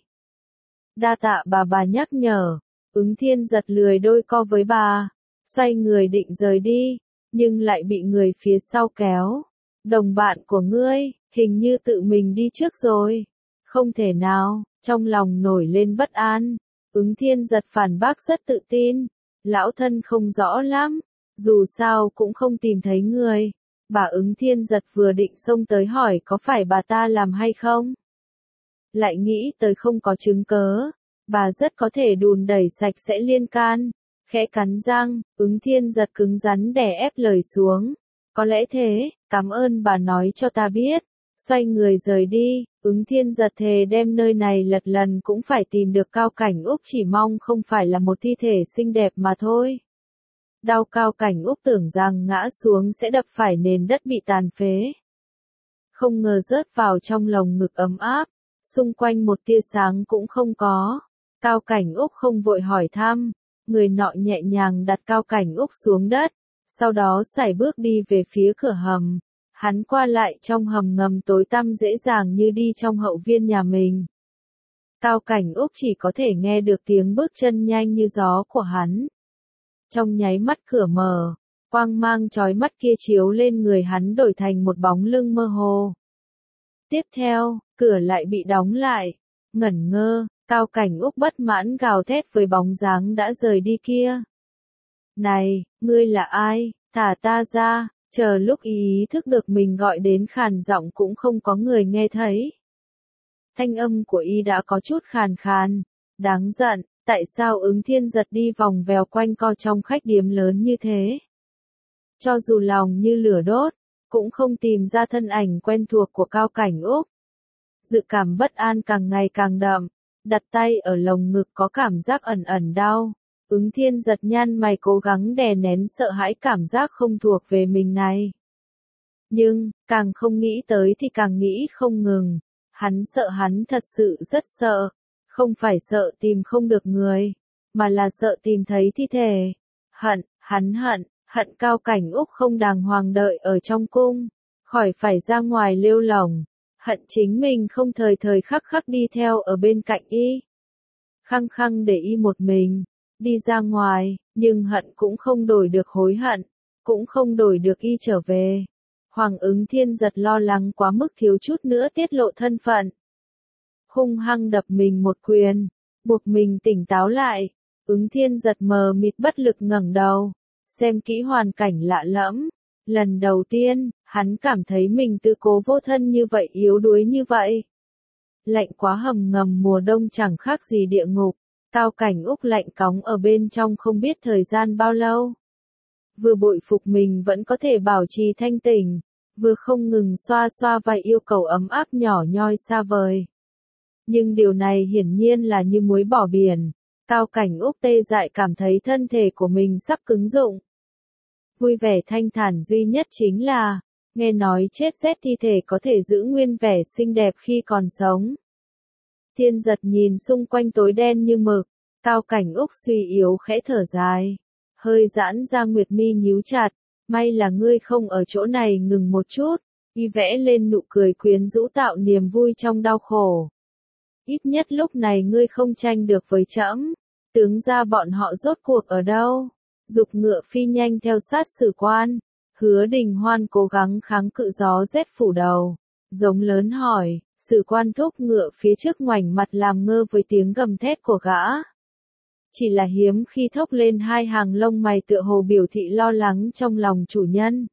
Đa tạ bà nhắc nhở. Ứng Thiên Giật lười đôi co với bà, xoay người định rời đi, nhưng lại bị người phía sau kéo. Đồng bạn của ngươi, hình như tự mình đi trước rồi. Không thể nào, trong lòng nổi lên bất an. Ứng Thiên Giật phản bác rất tự tin. Lão thân không rõ lắm, dù sao cũng không tìm thấy người. Bà Ứng Thiên Giật vừa định xông tới hỏi có phải bà ta làm hay không. Lại nghĩ tới không có chứng cớ, bà rất có thể đùn đẩy sạch sẽ liên can. Khẽ cắn răng, Ứng Thiên Giật cứng rắn đè ép lời xuống. Có lẽ thế, cảm ơn bà nói cho ta biết. Xoay người rời đi, Ứng Thiên Giật thề đem nơi này lật lần cũng phải tìm được Cao Cảnh Úc, chỉ mong không phải là một thi thể xinh đẹp mà thôi. Đau Cao Cảnh Úc tưởng rằng ngã xuống sẽ đập phải nền đất bị tàn phế. Không ngờ rớt vào trong lồng ngực ấm áp, xung quanh một tia sáng cũng không có. Cao Cảnh Úc không vội hỏi thăm, người nọ nhẹ nhàng đặt Cao Cảnh Úc xuống đất, sau đó sải bước đi về phía cửa hầm. Hắn qua lại trong hầm ngầm tối tăm dễ dàng như đi trong hậu viên nhà mình. Cao Cảnh Úc chỉ có thể nghe được tiếng bước chân nhanh như gió của hắn. Trong nháy mắt cửa mở, quang mang chói mắt kia chiếu lên người hắn đổi thành một bóng lưng mơ hồ. Tiếp theo, cửa lại bị đóng lại. Ngẩn ngơ, Cao Cảnh Úc bất mãn gào thét với bóng dáng đã rời đi kia. Này, ngươi là ai? Thả ta ra. Chờ lúc ý thức được mình gọi đến khàn giọng cũng không có người nghe thấy. Thanh âm của y đã có chút khàn khàn. Đáng giận, tại sao Ứng Thiên Giật đi vòng vèo quanh co trong khách điếm lớn như thế? Cho dù lòng như lửa đốt, cũng không tìm ra thân ảnh quen thuộc của Cao Cảnh Úc. Dự cảm bất an càng ngày càng đậm, đặt tay ở lồng ngực có cảm giác ẩn ẩn đau. Ứng Thiên Giật nhăn mày cố gắng đè nén sợ hãi cảm giác không thuộc về mình này. Nhưng, càng không nghĩ tới thì càng nghĩ không ngừng. Hắn thật sự rất sợ. Không phải sợ tìm không được người, mà là sợ tìm thấy thi thể. Hắn hận Cao Cảnh Úc không đàng hoàng đợi ở trong cung, khỏi phải ra ngoài lêu lỏng. Hận chính mình không thời thời khắc khắc đi theo ở bên cạnh y. Khăng khăng để y một mình đi ra ngoài, nhưng hận cũng không đổi được hối hận, cũng không đổi được y trở về. Hoàng Ứng Thiên Giật lo lắng quá mức thiếu chút nữa tiết lộ thân phận. Hung hăng đập mình một quyền, buộc mình tỉnh táo lại. Ứng Thiên Giật mờ mịt bất lực ngẩng đầu, xem kỹ hoàn cảnh lạ lẫm. Lần đầu tiên, hắn cảm thấy mình tự cố vô thân như vậy, yếu đuối như vậy. Lạnh quá, hầm ngầm mùa đông chẳng khác gì địa ngục. Cao Cảnh Úc lạnh cóng ở bên trong không biết thời gian bao lâu. Vừa bội phục mình vẫn có thể bảo trì thanh tỉnh, vừa không ngừng xoa xoa vai yêu cầu ấm áp nhỏ nhoi xa vời. Nhưng điều này hiển nhiên là như muối bỏ biển. Cao Cảnh Úc tê dại cảm thấy thân thể của mình sắp cứng rụng. Vui vẻ thanh thản duy nhất chính là, nghe nói chết rét thi thể có thể giữ nguyên vẻ xinh đẹp khi còn sống. Thiên Giật nhìn xung quanh tối đen như mực, Cao Cảnh Úc suy yếu khẽ thở dài, hơi giãn ra nguyệt mi nhíu chặt, may là ngươi không ở chỗ này ngừng một chút, y vẽ lên nụ cười quyến rũ tạo niềm vui trong đau khổ. Ít nhất lúc này ngươi không tranh được với trẫm, tướng ra bọn họ rốt cuộc ở đâu? Dục ngựa phi nhanh theo sát Sử Quan, Hứa Đình Hoan cố gắng kháng cự gió rét phủ đầu, giống lớn hỏi. Sử Quan thúc ngựa phía trước ngoảnh mặt làm ngơ với tiếng gầm thét của gã. Chỉ là hiếm khi thốc lên hai hàng lông mày tựa hồ biểu thị lo lắng trong lòng chủ nhân.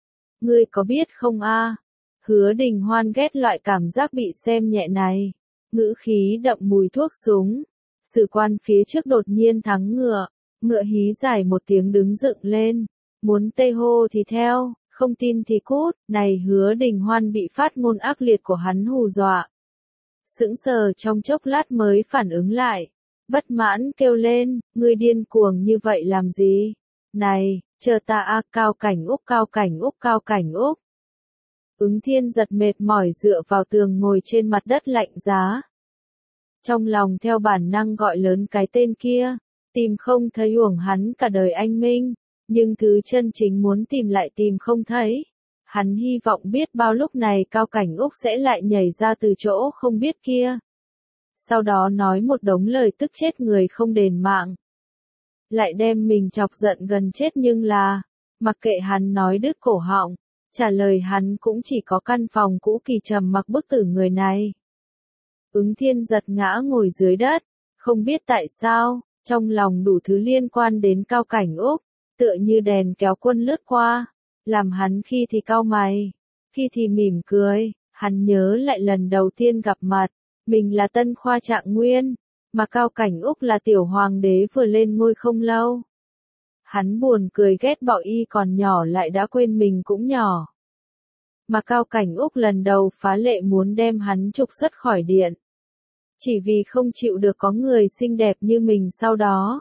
Ngươi có biết không a? Hứa Đình Hoan ghét loại cảm giác bị xem nhẹ này. ngữ khí đậm mùi thuốc súng. Sử quan phía trước đột nhiên thắng ngựa, ngựa hí dài một tiếng đứng dựng lên, muốn tê hô thì theo, không tin thì cút. Này Hứa Đình Hoan bị phát ngôn ác liệt của hắn hù dọa. Sững sờ trong chốc lát mới phản ứng lại, bất mãn kêu lên, ngươi điên cuồng như vậy làm gì? Này, chờ ta a, Cao Cảnh Úc, Cao Cảnh Úc, Cao Cảnh Úc. Ứng Thiên giật mệt mỏi dựa vào tường ngồi trên mặt đất lạnh giá. Trong lòng theo bản năng gọi lớn cái tên kia, tìm không thấy, uổng hắn cả đời anh minh, nhưng thứ chân chính muốn tìm lại tìm không thấy. Hắn hy vọng biết bao lúc này Cao Cảnh Úc sẽ lại nhảy ra từ chỗ không biết kia. Sau đó nói một đống lời tức chết người không đền mạng. Lại đem mình chọc giận gần chết, nhưng là, mặc kệ hắn nói đứt cổ họng, trả lời hắn cũng chỉ có căn phòng cũ kỳ trầm mặc bức tử người này. Ứng Thiên giật ngã ngồi dưới đất, không biết tại sao, trong lòng đủ thứ liên quan đến Cao Cảnh Úc, tựa như đèn kéo quân lướt qua, làm hắn khi thì cau mày, khi thì mỉm cười. Hắn nhớ lại lần đầu tiên gặp mặt, mình là Tân Khoa Trạng Nguyên, mà Cao Cảnh Úc là tiểu hoàng đế vừa lên ngôi không lâu. Hắn buồn cười ghét bỏ y còn nhỏ lại đã quên mình cũng nhỏ. Mà Cao Cảnh Úc lần đầu phá lệ muốn đem hắn trục xuất khỏi điện. Chỉ vì không chịu được có người xinh đẹp như mình sau đó.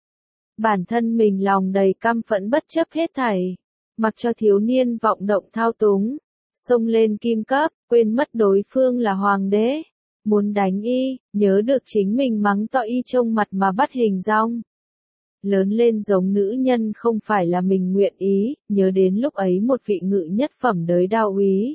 Bản thân mình lòng đầy căm phẫn bất chấp hết thảy, mặc cho thiếu niên vọng động thao túng, xông lên kim cấp, quên mất đối phương là hoàng đế. Muốn đánh y, nhớ được chính mình mắng to y trông mặt mà bắt hình dong. Lớn lên giống nữ nhân không phải là mình nguyện ý, nhớ đến lúc ấy một vị ngự nhất phẩm đới đao úy.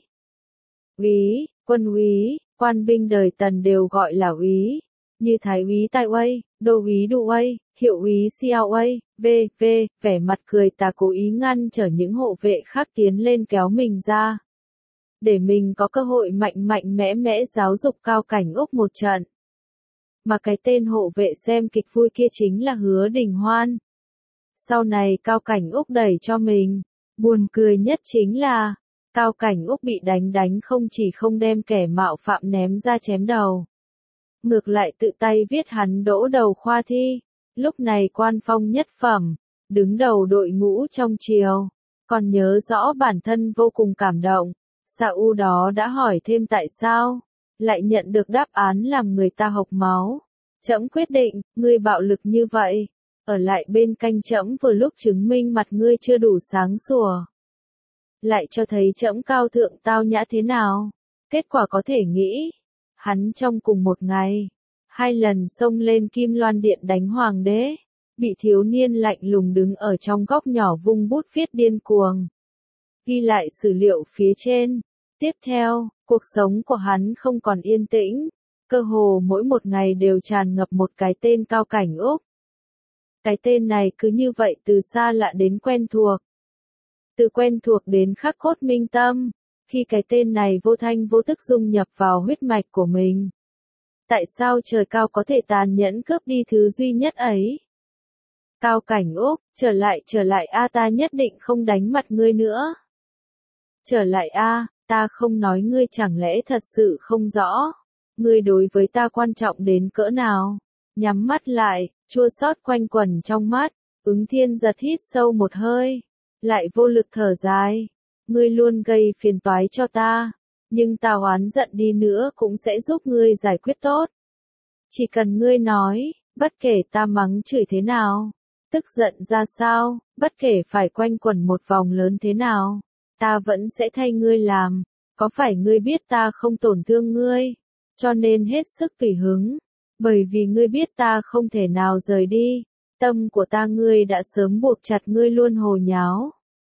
Úy, quân úy, quan binh đời Tần đều gọi là úy, như thái úy Tai Uây, đô úy Đu Uây, hiệu úy Xiao Uây, v.v. Vẻ mặt cười tà cố ý ngăn trở những hộ vệ khác tiến lên kéo mình ra. Để mình có cơ hội mạnh mẽ giáo dục Cao Cảnh Úc một trận. Mà cái tên hộ vệ xem kịch vui kia chính là Hứa Đình Hoan. Sau này Cao Cảnh Úc đẩy cho mình, buồn cười nhất chính là, Cao Cảnh Úc bị đánh không chỉ không đem kẻ mạo phạm ném ra chém đầu. Ngược lại tự tay viết hắn đỗ đầu khoa thi, lúc này quan phong nhất phẩm, đứng đầu đội ngũ trong triều, còn nhớ rõ bản thân vô cùng cảm động. Sa-u đó đã hỏi thêm tại sao, lại nhận được đáp án làm người ta hộc máu. Trẫm quyết định, ngươi bạo lực như vậy, ở lại bên cạnh trẫm vừa lúc chứng minh mặt ngươi chưa đủ sáng sủa. Lại cho thấy trẫm cao thượng tao nhã thế nào. Kết quả có thể nghĩ, hắn trong cùng một ngày, 2 lần xông lên Kim Loan Điện đánh hoàng đế, bị thiếu niên lạnh lùng đứng ở trong góc nhỏ vung bút viết điên cuồng. Ghi lại sử liệu phía trên. Tiếp theo, cuộc sống của hắn không còn yên tĩnh, cơ hồ mỗi một ngày đều tràn ngập một cái tên Cao Cảnh Úc. Cái tên này cứ như vậy từ xa lạ đến quen thuộc. Từ quen thuộc đến khắc cốt minh tâm, khi cái tên này vô thanh vô tức dung nhập vào huyết mạch của mình. Tại sao trời cao có thể tàn nhẫn cướp đi thứ duy nhất ấy? Cao Cảnh Úc, trở lại a, ta nhất định không đánh mặt ngươi nữa. Trở lại a, ta không nói ngươi chẳng lẽ thật sự không rõ, ngươi đối với ta quan trọng đến cỡ nào. Nhắm mắt lại, chua xót quanh quẩn trong mắt, Ứng Thiên giật hít sâu một hơi, lại vô lực thở dài. Ngươi luôn gây phiền toái cho ta, nhưng ta oán giận đi nữa cũng sẽ giúp ngươi giải quyết tốt. Chỉ cần ngươi nói, bất kể ta mắng chửi thế nào, tức giận ra sao, bất kể phải quanh quẩn một vòng lớn thế nào, ta vẫn sẽ thay ngươi làm. Có phải ngươi biết ta không tổn thương ngươi, cho nên hết sức tùy hứng, bởi vì ngươi biết ta không thể nào rời đi, tâm của ta ngươi đã sớm buộc chặt ngươi luôn hồ nháo.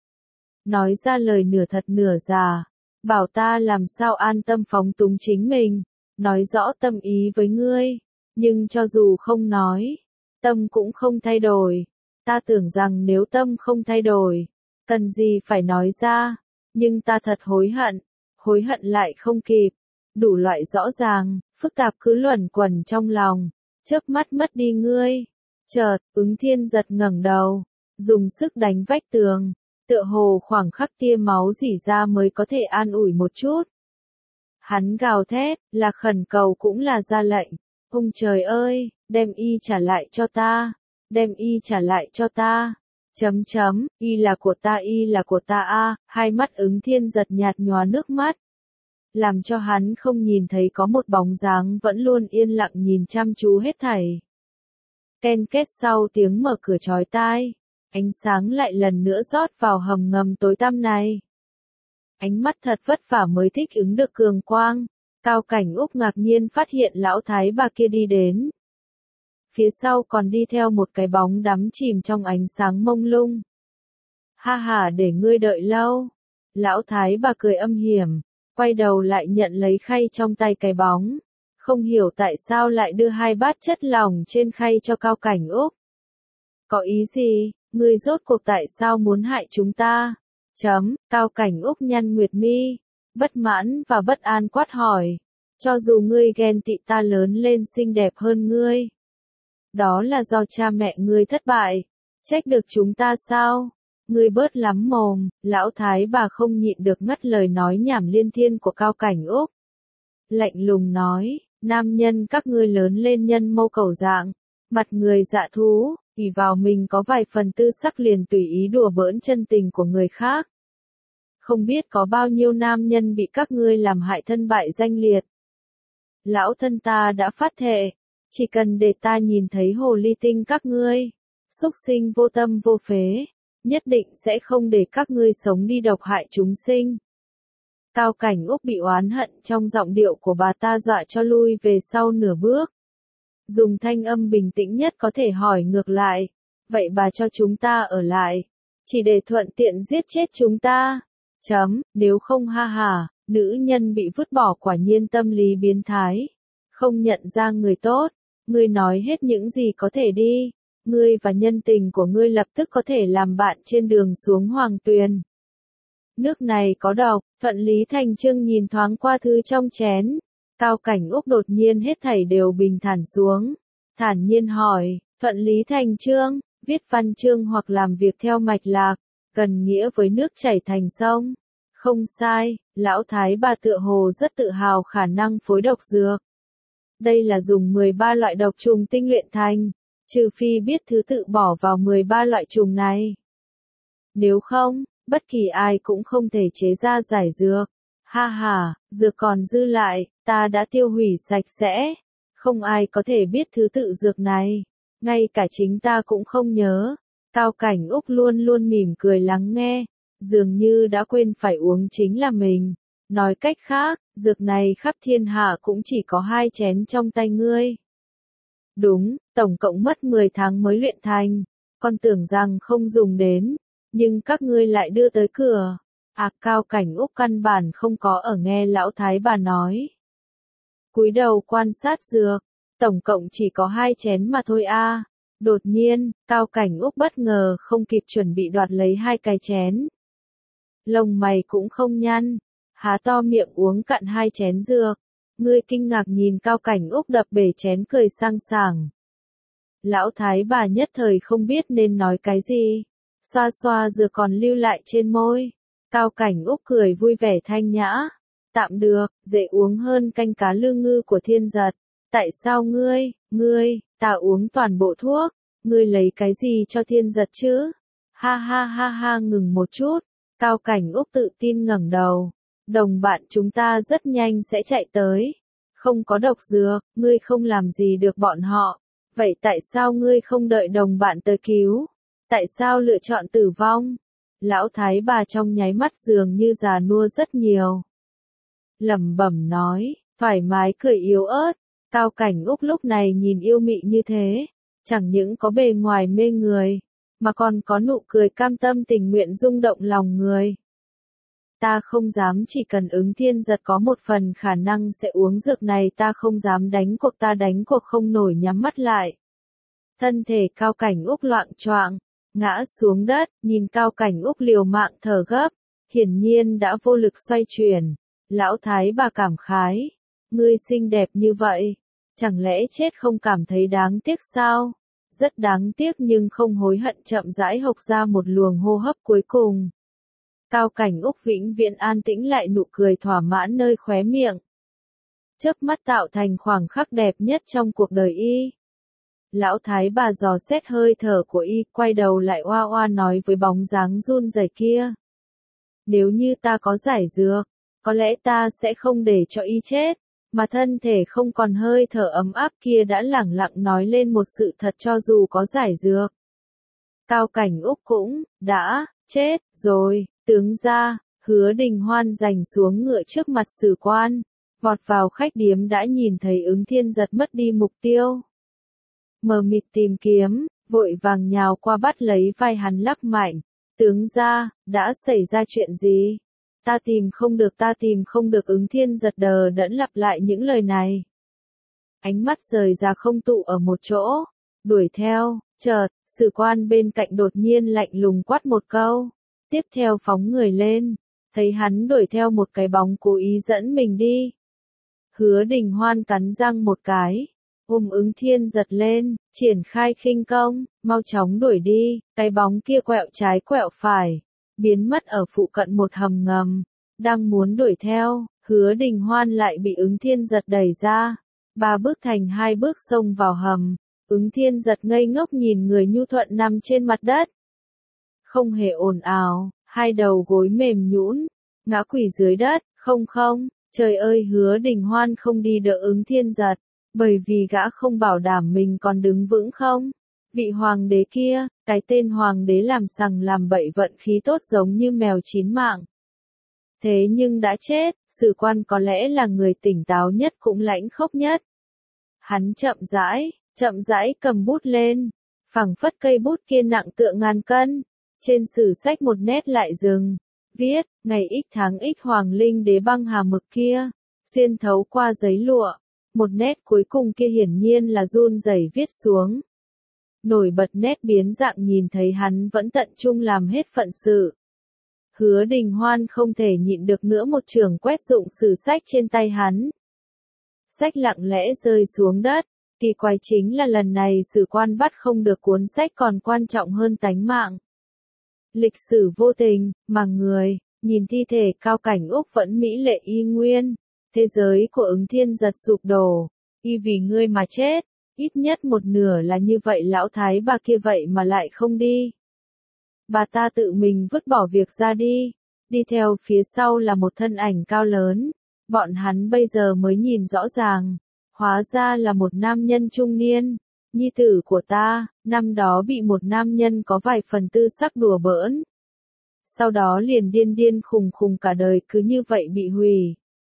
Nói ra lời nửa thật nửa giả, bảo ta làm sao an tâm phóng túng chính mình, nói rõ tâm ý với ngươi, nhưng cho dù không nói, tâm cũng không thay đổi. Ta tưởng rằng nếu tâm không thay đổi, cần gì phải nói ra, nhưng ta thật hối hận lại không kịp. Đủ loại rõ ràng, phức tạp cứ luẩn quẩn trong lòng, chớp mắt mất đi ngươi. Chợt, Ứng Thiên giật ngẩng đầu, dùng sức đánh vách tường, tựa hồ khoảng khắc tia máu rỉ ra mới có thể an ủi một chút. Hắn gào thét, là khẩn cầu cũng là ra lệnh. Ông trời ơi, đem y trả lại cho ta, đem y trả lại cho ta. Y là của ta, y là của ta a. Hai mắt Ứng Thiên giật nhạt nhòa nước mắt. Làm cho hắn không nhìn thấy có một bóng dáng vẫn luôn yên lặng nhìn chăm chú hết thảy. Ken kết sau tiếng mở cửa chói tai, ánh sáng lại lần nữa rót vào hầm ngầm tối tăm này. Ánh mắt thật vất vả mới thích ứng được cường quang, Cao Cảnh Úc ngạc nhiên phát hiện lão thái bà kia đi đến. Phía sau còn đi theo một cái bóng đắm chìm trong ánh sáng mông lung. Ha ha, để ngươi đợi lâu. Lão thái bà cười âm hiểm, quay đầu lại nhận lấy khay trong tay cái bóng. Không hiểu tại sao lại đưa hai bát chất lỏng trên khay cho Cao Cảnh Úc. Có ý gì, ngươi rốt cuộc tại sao muốn hại chúng ta? Cao Cảnh Úc nhăn nguyệt mi, bất mãn và bất an quát hỏi. Cho dù ngươi ghen tị ta lớn lên xinh đẹp hơn ngươi. Đó là do cha mẹ ngươi thất bại. Trách được chúng ta sao? Ngươi bớt lắm mồm, lão thái bà không nhịn được ngắt lời nói nhảm liên thiên của Cao Cảnh Úc. Lạnh lùng nói, nam nhân các ngươi lớn lên nhân mô cầu dạng, mặt người dạ thú, ỷ vào mình có vài phần tư sắc liền tùy ý đùa bỡn chân tình của người khác. Không biết có bao nhiêu nam nhân bị các ngươi làm hại thân bại danh liệt. Lão thân ta đã phát thệ, chỉ cần để ta nhìn thấy hồ ly tinh các ngươi, súc sinh vô tâm vô phế, nhất định sẽ không để các ngươi sống đi độc hại chúng sinh. Cao Cảnh Úc bị oán hận trong giọng điệu của bà ta dọa cho lui về sau nửa bước. Dùng thanh âm bình tĩnh nhất có thể hỏi ngược lại, vậy bà cho chúng ta ở lại, chỉ để thuận tiện giết chết chúng ta. Nếu không ha ha, nữ nhân bị vứt bỏ quả nhiên tâm lý biến thái, không nhận ra người tốt, ngươi nói hết những gì có thể đi, ngươi và nhân tình của ngươi lập tức có thể làm bạn trên đường xuống Hoàng Tuyền. Nước này có độc, Thuận Lý Thành Chương nhìn thoáng qua thứ trong chén, Cao Cảnh Úc đột nhiên hết thảy đều bình thản xuống, thản nhiên hỏi, Thuận Lý Thành Chương, viết văn chương hoặc làm việc theo mạch lạc, gần nghĩa với nước chảy thành sông. Không sai, lão thái bà tựa hồ rất tự hào khả năng phối độc dược. Đây là dùng 13 loại độc trùng tinh luyện thành, trừ phi biết thứ tự bỏ vào 13 loại trùng này. Nếu không, bất kỳ ai cũng không thể chế ra giải dược. Ha ha, dược còn dư lại, ta đã tiêu hủy sạch sẽ. Không ai có thể biết thứ tự dược này. Ngay cả chính ta cũng không nhớ. Cao Cảnh Úc luôn luôn mỉm cười lắng nghe. Dường như đã quên phải uống chính là mình. Nói cách khác, dược này khắp thiên hạ cũng chỉ có 2 chén trong tay ngươi. Đúng, tổng cộng mất 10 tháng mới luyện thành. Con tưởng rằng không dùng đến, nhưng các ngươi lại đưa tới cửa. Cao Cảnh Úc căn bản không có ở nghe lão thái bà nói. Cúi đầu quan sát dược, tổng cộng chỉ có 2 chén mà thôi a. Đột nhiên, Cao Cảnh Úc bất ngờ không kịp chuẩn bị đoạt lấy 2 cái chén. Lông mày cũng không nhăn, há to miệng uống cạn 2 chén dược. Ngươi kinh ngạc nhìn Cao Cảnh Úc đập bể chén cười sang sảng. Lão thái bà nhất thời không biết nên nói cái gì, xoa xoa dược còn lưu lại trên môi. Cao Cảnh Úc cười vui vẻ thanh nhã. Tạm được, dễ uống hơn canh cá lương ngư của Thiên Giật. Tại sao ta uống toàn bộ thuốc, ngươi lấy cái gì cho Thiên Giật chứ? Ha ha ha ha, ngừng một chút. Cao Cảnh Úc tự tin ngẩng đầu. Đồng bạn chúng ta rất nhanh sẽ chạy tới. Không có độc dược, ngươi không làm gì được bọn họ. Vậy tại sao ngươi không đợi đồng bạn tới cứu? Tại sao lựa chọn tử vong? Lão thái bà trong nháy mắt dường như già nua rất nhiều. Lẩm bẩm nói, thoải mái cười yếu ớt. Cao Cảnh Úc lúc này nhìn yêu mị như thế, chẳng những có bề ngoài mê người, mà còn có nụ cười cam tâm tình nguyện rung động lòng người. Ta không dám, chỉ cần Ứng Thiên Giật có một phần khả năng sẽ uống dược này, ta không dám đánh cuộc, ta đánh cuộc không nổi, nhắm mắt lại. Thân thể Cao Cảnh Úc loạng choạng, ngã xuống đất, nhìn Cao Cảnh Úc liều mạng thở gấp, hiển nhiên đã vô lực xoay chuyển. Lão thái bà cảm khái, ngươi xinh đẹp như vậy, chẳng lẽ chết không cảm thấy đáng tiếc sao? Rất đáng tiếc nhưng không hối hận, chậm rãi hộc ra một luồng hô hấp cuối cùng. Cao Cảnh Úc vĩnh viễn an tĩnh lại, nụ cười thỏa mãn nơi khóe miệng. chớp mắt tạo thành khoảng khắc đẹp nhất trong cuộc đời y. Lão thái bà dò xét hơi thở của y, quay đầu lại oa oa nói với bóng dáng run rẩy kia. Nếu như ta có giải dược, có lẽ ta sẽ không để cho y chết, mà thân thể không còn hơi thở ấm áp kia đã lẳng lặng nói lên một sự thật cho dù có giải dược. Cao Cảnh Úc cũng đã chết rồi, tướng gia. Hứa Đình Hoan giành xuống ngựa trước mặt sử quan, vọt vào khách điếm đã nhìn thấy Ứng Thiên Giật mất đi mục tiêu. Mờ mịt tìm kiếm, vội vàng nhào qua bắt lấy vai hắn lắc mạnh. Tướng gia, đã xảy ra chuyện gì? Ta tìm không được Ứng Thiên Giật đờ đẫn lặp lại những lời này. Ánh mắt rời ra không tụ ở một chỗ, đuổi theo, chợt, sử quan bên cạnh đột nhiên lạnh lùng quát một câu, tiếp theo phóng người lên, thấy hắn đuổi theo một cái bóng cố ý dẫn mình đi. Hứa Đình Hoan cắn răng một cái, ôm Ứng Thiên Giật lên, triển khai khinh công, mau chóng đuổi đi, cái bóng kia quẹo trái quẹo phải, biến mất ở phụ cận một hầm ngầm, đang muốn đuổi theo, Hứa Đình Hoan lại bị Ứng Thiên Giật đẩy ra, 3 bước thành 2 bước xông vào hầm, Ứng Thiên Giật ngây ngốc nhìn người nhu thuận nằm trên mặt đất. Không hề ồn ào, hai đầu gối mềm nhũn, ngã quỵ dưới đất, không, trời ơi Hứa Đình Hoan không đi đỡ Ứng Thiên Giật, bởi vì gã không bảo đảm mình còn đứng vững không. Vị hoàng đế kia, cái tên hoàng đế làm sằng làm bậy vận khí tốt giống như mèo chín mạng. Thế nhưng đã chết, sử quan có lẽ là người tỉnh táo nhất cũng lãnh khốc nhất. Hắn chậm rãi cầm bút lên, phảng phất cây bút kia nặng tựa ngàn cân, trên sử sách một nét lại dừng, viết, ngày x tháng x hoàng linh đế băng hà mực kia, xuyên thấu qua giấy lụa, một nét cuối cùng kia hiển nhiên là run rẩy viết xuống. Nổi bật nét biến dạng nhìn thấy hắn vẫn tận trung làm hết phận sự. Hứa Đình Hoan không thể nhịn được nữa một chưởng quét dụng sử sách trên tay hắn. Sách lặng lẽ rơi xuống đất, kỳ quái chính là lần này sử quan bắt không được cuốn sách còn quan trọng hơn tánh mạng. Lịch sử vô tình, mà người, nhìn thi thể Cao Cảnh Úc vẫn mỹ lệ y nguyên, thế giới của Ứng Thiên Giật sụp đổ, y vì ngươi mà chết, ít nhất một nửa là như vậy lão thái bà kia vậy mà lại không đi. Bà ta tự mình vứt bỏ việc ra đi theo phía sau là một thân ảnh cao lớn, bọn hắn bây giờ mới nhìn rõ ràng, hóa ra là một nam nhân trung niên, nhi tử của ta, năm đó bị một nam nhân có vài phần tư sắc đùa bỡn. Sau đó liền điên khùng cả đời cứ như vậy bị hủy.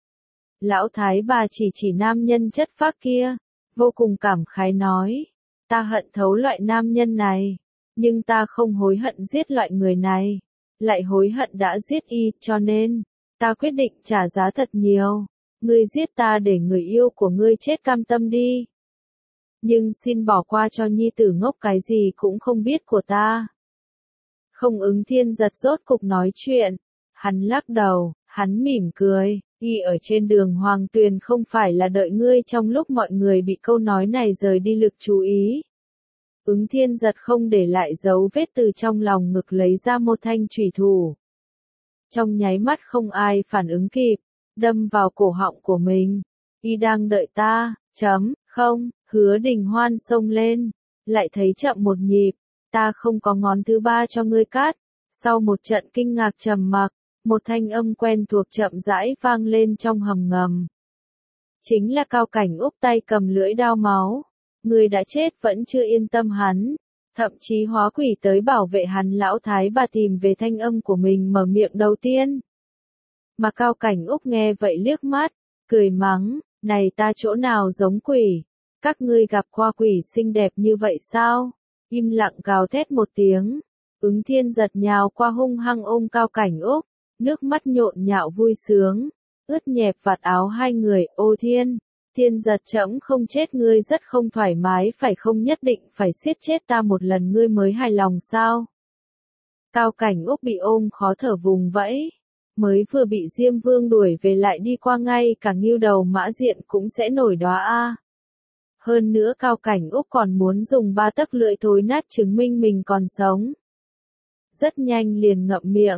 Lão thái bà chỉ nam nhân chất phác kia, vô cùng cảm khái nói, ta hận thấu loại nam nhân này, nhưng ta không hối hận giết loại người này, lại hối hận đã giết y, cho nên, ta quyết định trả giá thật nhiều, ngươi giết ta để người yêu của ngươi chết cam tâm đi. Nhưng xin bỏ qua cho nhi tử ngốc cái gì cũng không biết của ta. Không. Ứng Thiên Giật rốt cục nói chuyện, hắn lắc đầu, hắn mỉm cười, y ở trên đường Hoàng Tuyền không phải là đợi ngươi trong lúc mọi người bị câu nói này rời đi lực chú ý. Ứng Thiên Giật không để lại dấu vết từ trong lòng ngực lấy ra một thanh chủy thủ. Trong nháy mắt không ai phản ứng kịp, đâm vào cổ họng của mình. Y đang đợi ta, không, Hứa Đình Hoan xông lên, lại thấy chậm một nhịp, ta không có ngón thứ ba cho ngươi cắt. Sau một trận kinh ngạc trầm mặc, một thanh âm quen thuộc chậm rãi vang lên trong hầm ngầm. Chính là Cao Cảnh Úc tay cầm lưỡi dao máu. Người đã chết vẫn chưa yên tâm hắn, thậm chí hóa quỷ tới bảo vệ hắn. Lão thái bà tìm về thanh âm của mình mở miệng đầu tiên. Mà Cao Cảnh Úc nghe vậy liếc mắt, cười mắng, này ta chỗ nào giống quỷ, các ngươi gặp qua quỷ xinh đẹp như vậy sao? Im lặng gào thét một tiếng, Ứng Thiên Giật nhào qua hung hăng ôm Cao Cảnh Úc, nước mắt nhộn nhạo vui sướng, ướt nhẹp vạt áo hai người. Ô Thiên Giật, trẫm không chết ngươi rất không thoải mái phải không, nhất định phải siết chết ta một lần ngươi mới hài lòng sao? Cao Cảnh Úc bị ôm khó thở vùng vẫy, mới vừa bị Diêm Vương đuổi về lại đi qua ngay cả ngưu đầu mã diện cũng sẽ nổi đóa a. Hơn nữa Cao Cảnh Úc còn muốn dùng 3 tấc lưỡi thối nát chứng minh mình còn sống. Rất nhanh liền ngậm miệng,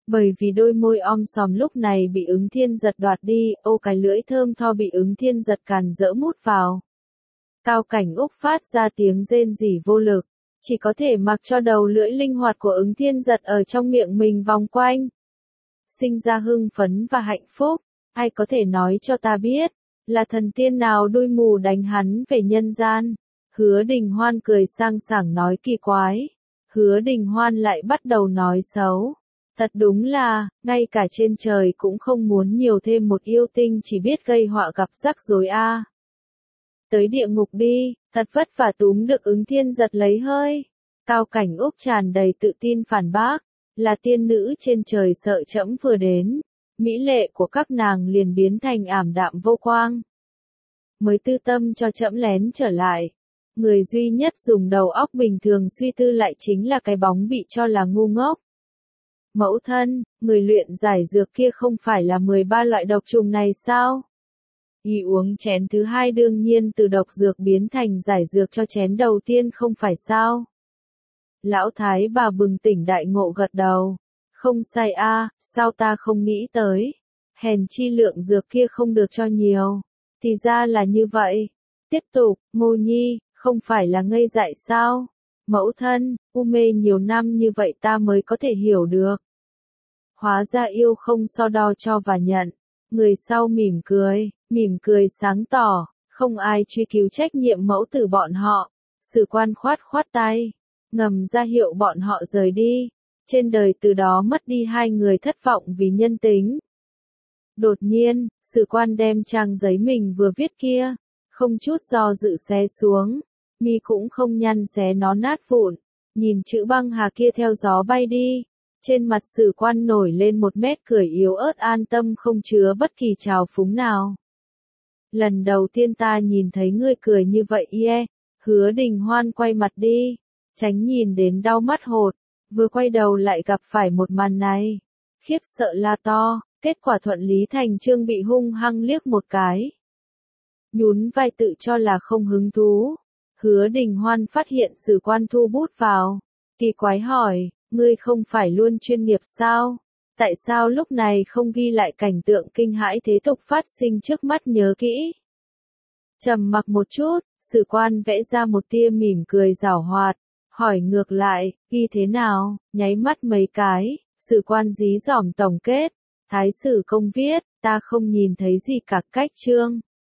Bởi vì đôi môi om sòm lúc này bị Ứng Thiên Giật đoạt đi, ô cái lưỡi thơm tho bị Ứng Thiên Giật càn rỡ mút vào. Cao Cảnh Úc phát ra tiếng rên rỉ vô lực, chỉ có thể mặc cho đầu lưỡi linh hoạt của Ứng Thiên Giật ở trong miệng mình vòng quanh. Sinh ra hưng phấn và hạnh phúc, ai có thể nói cho ta biết, là thần tiên nào đuôi mù đánh hắn về nhân gian. Hứa Đình Hoan cười sang sảng nói kỳ quái. Hứa Đình Hoan lại bắt đầu nói xấu. Thật đúng là, ngay cả trên trời cũng không muốn nhiều thêm một yêu tinh chỉ biết gây họa gặp rắc rối a. Tới địa ngục đi, thật vất vả túm được Ứng Thiên Giật lấy hơi. Cao Cảnh Úc tràn đầy tự tin phản bác, là tiên nữ trên trời sợ trẫm vừa đến, mỹ lệ của các nàng liền biến thành ảm đạm vô quang. Mới tư tâm cho trẫm lén trở lại. Người duy nhất dùng đầu óc bình thường suy tư lại chính là cái bóng bị cho là ngu ngốc. Mẫu thân, người luyện giải dược kia không phải là 13 loại độc trùng này sao? Y uống chén thứ hai đương nhiên từ độc dược biến thành giải dược cho chén đầu tiên không phải sao? Lão thái bà bừng tỉnh đại ngộ gật đầu. Không sai a, sao ta không nghĩ tới? Hèn chi lượng dược kia không được cho nhiều. Thì ra là như vậy. Tiếp tục, Ngô Nhi, không phải là ngây dại sao? Mẫu thân, u mê nhiều năm như vậy ta mới có thể hiểu được. Hóa ra yêu không so đo cho và nhận. Người sau mỉm cười sáng tỏ, không ai truy cứu trách nhiệm mẫu tử bọn họ. Sử quan khoát tay, ngầm ra hiệu bọn họ rời đi. Trên đời từ đó mất đi hai người thất vọng vì nhân tính. Đột nhiên, sử quan đem trang giấy mình vừa viết kia, không chút do dự xé xuống, mi cũng không nhăn xé nó nát vụn, nhìn chữ băng hà kia theo gió bay đi. Trên mặt sử quan nổi lên một nét cười yếu ớt an tâm không chứa bất kỳ trào phúng nào. Lần đầu tiên ta nhìn thấy ngươi cười như vậy ie. Hứa Đình Hoan quay mặt đi, tránh nhìn đến đau mắt hột, vừa quay đầu lại gặp phải một màn này. Khiếp sợ la to, kết quả Thuận Lý Thành Chương bị hung hăng liếc một cái. Nhún vai tự cho là không hứng thú. Hứa Đình Hoan phát hiện sử quan thu bút vào. Kỳ quái hỏi, ngươi không phải luôn chuyên nghiệp sao? Tại sao lúc này không ghi lại cảnh tượng kinh hãi thế tục phát sinh trước mắt nhớ kỹ? Trầm mặc một chút, sử quan vẽ ra một tia mỉm cười giảo hoạt, hỏi ngược lại, ghi thế nào? Nháy mắt mấy cái, sử quan dí dỏm tổng kết. Thái sử công viết, ta không nhìn thấy gì cả cách chương.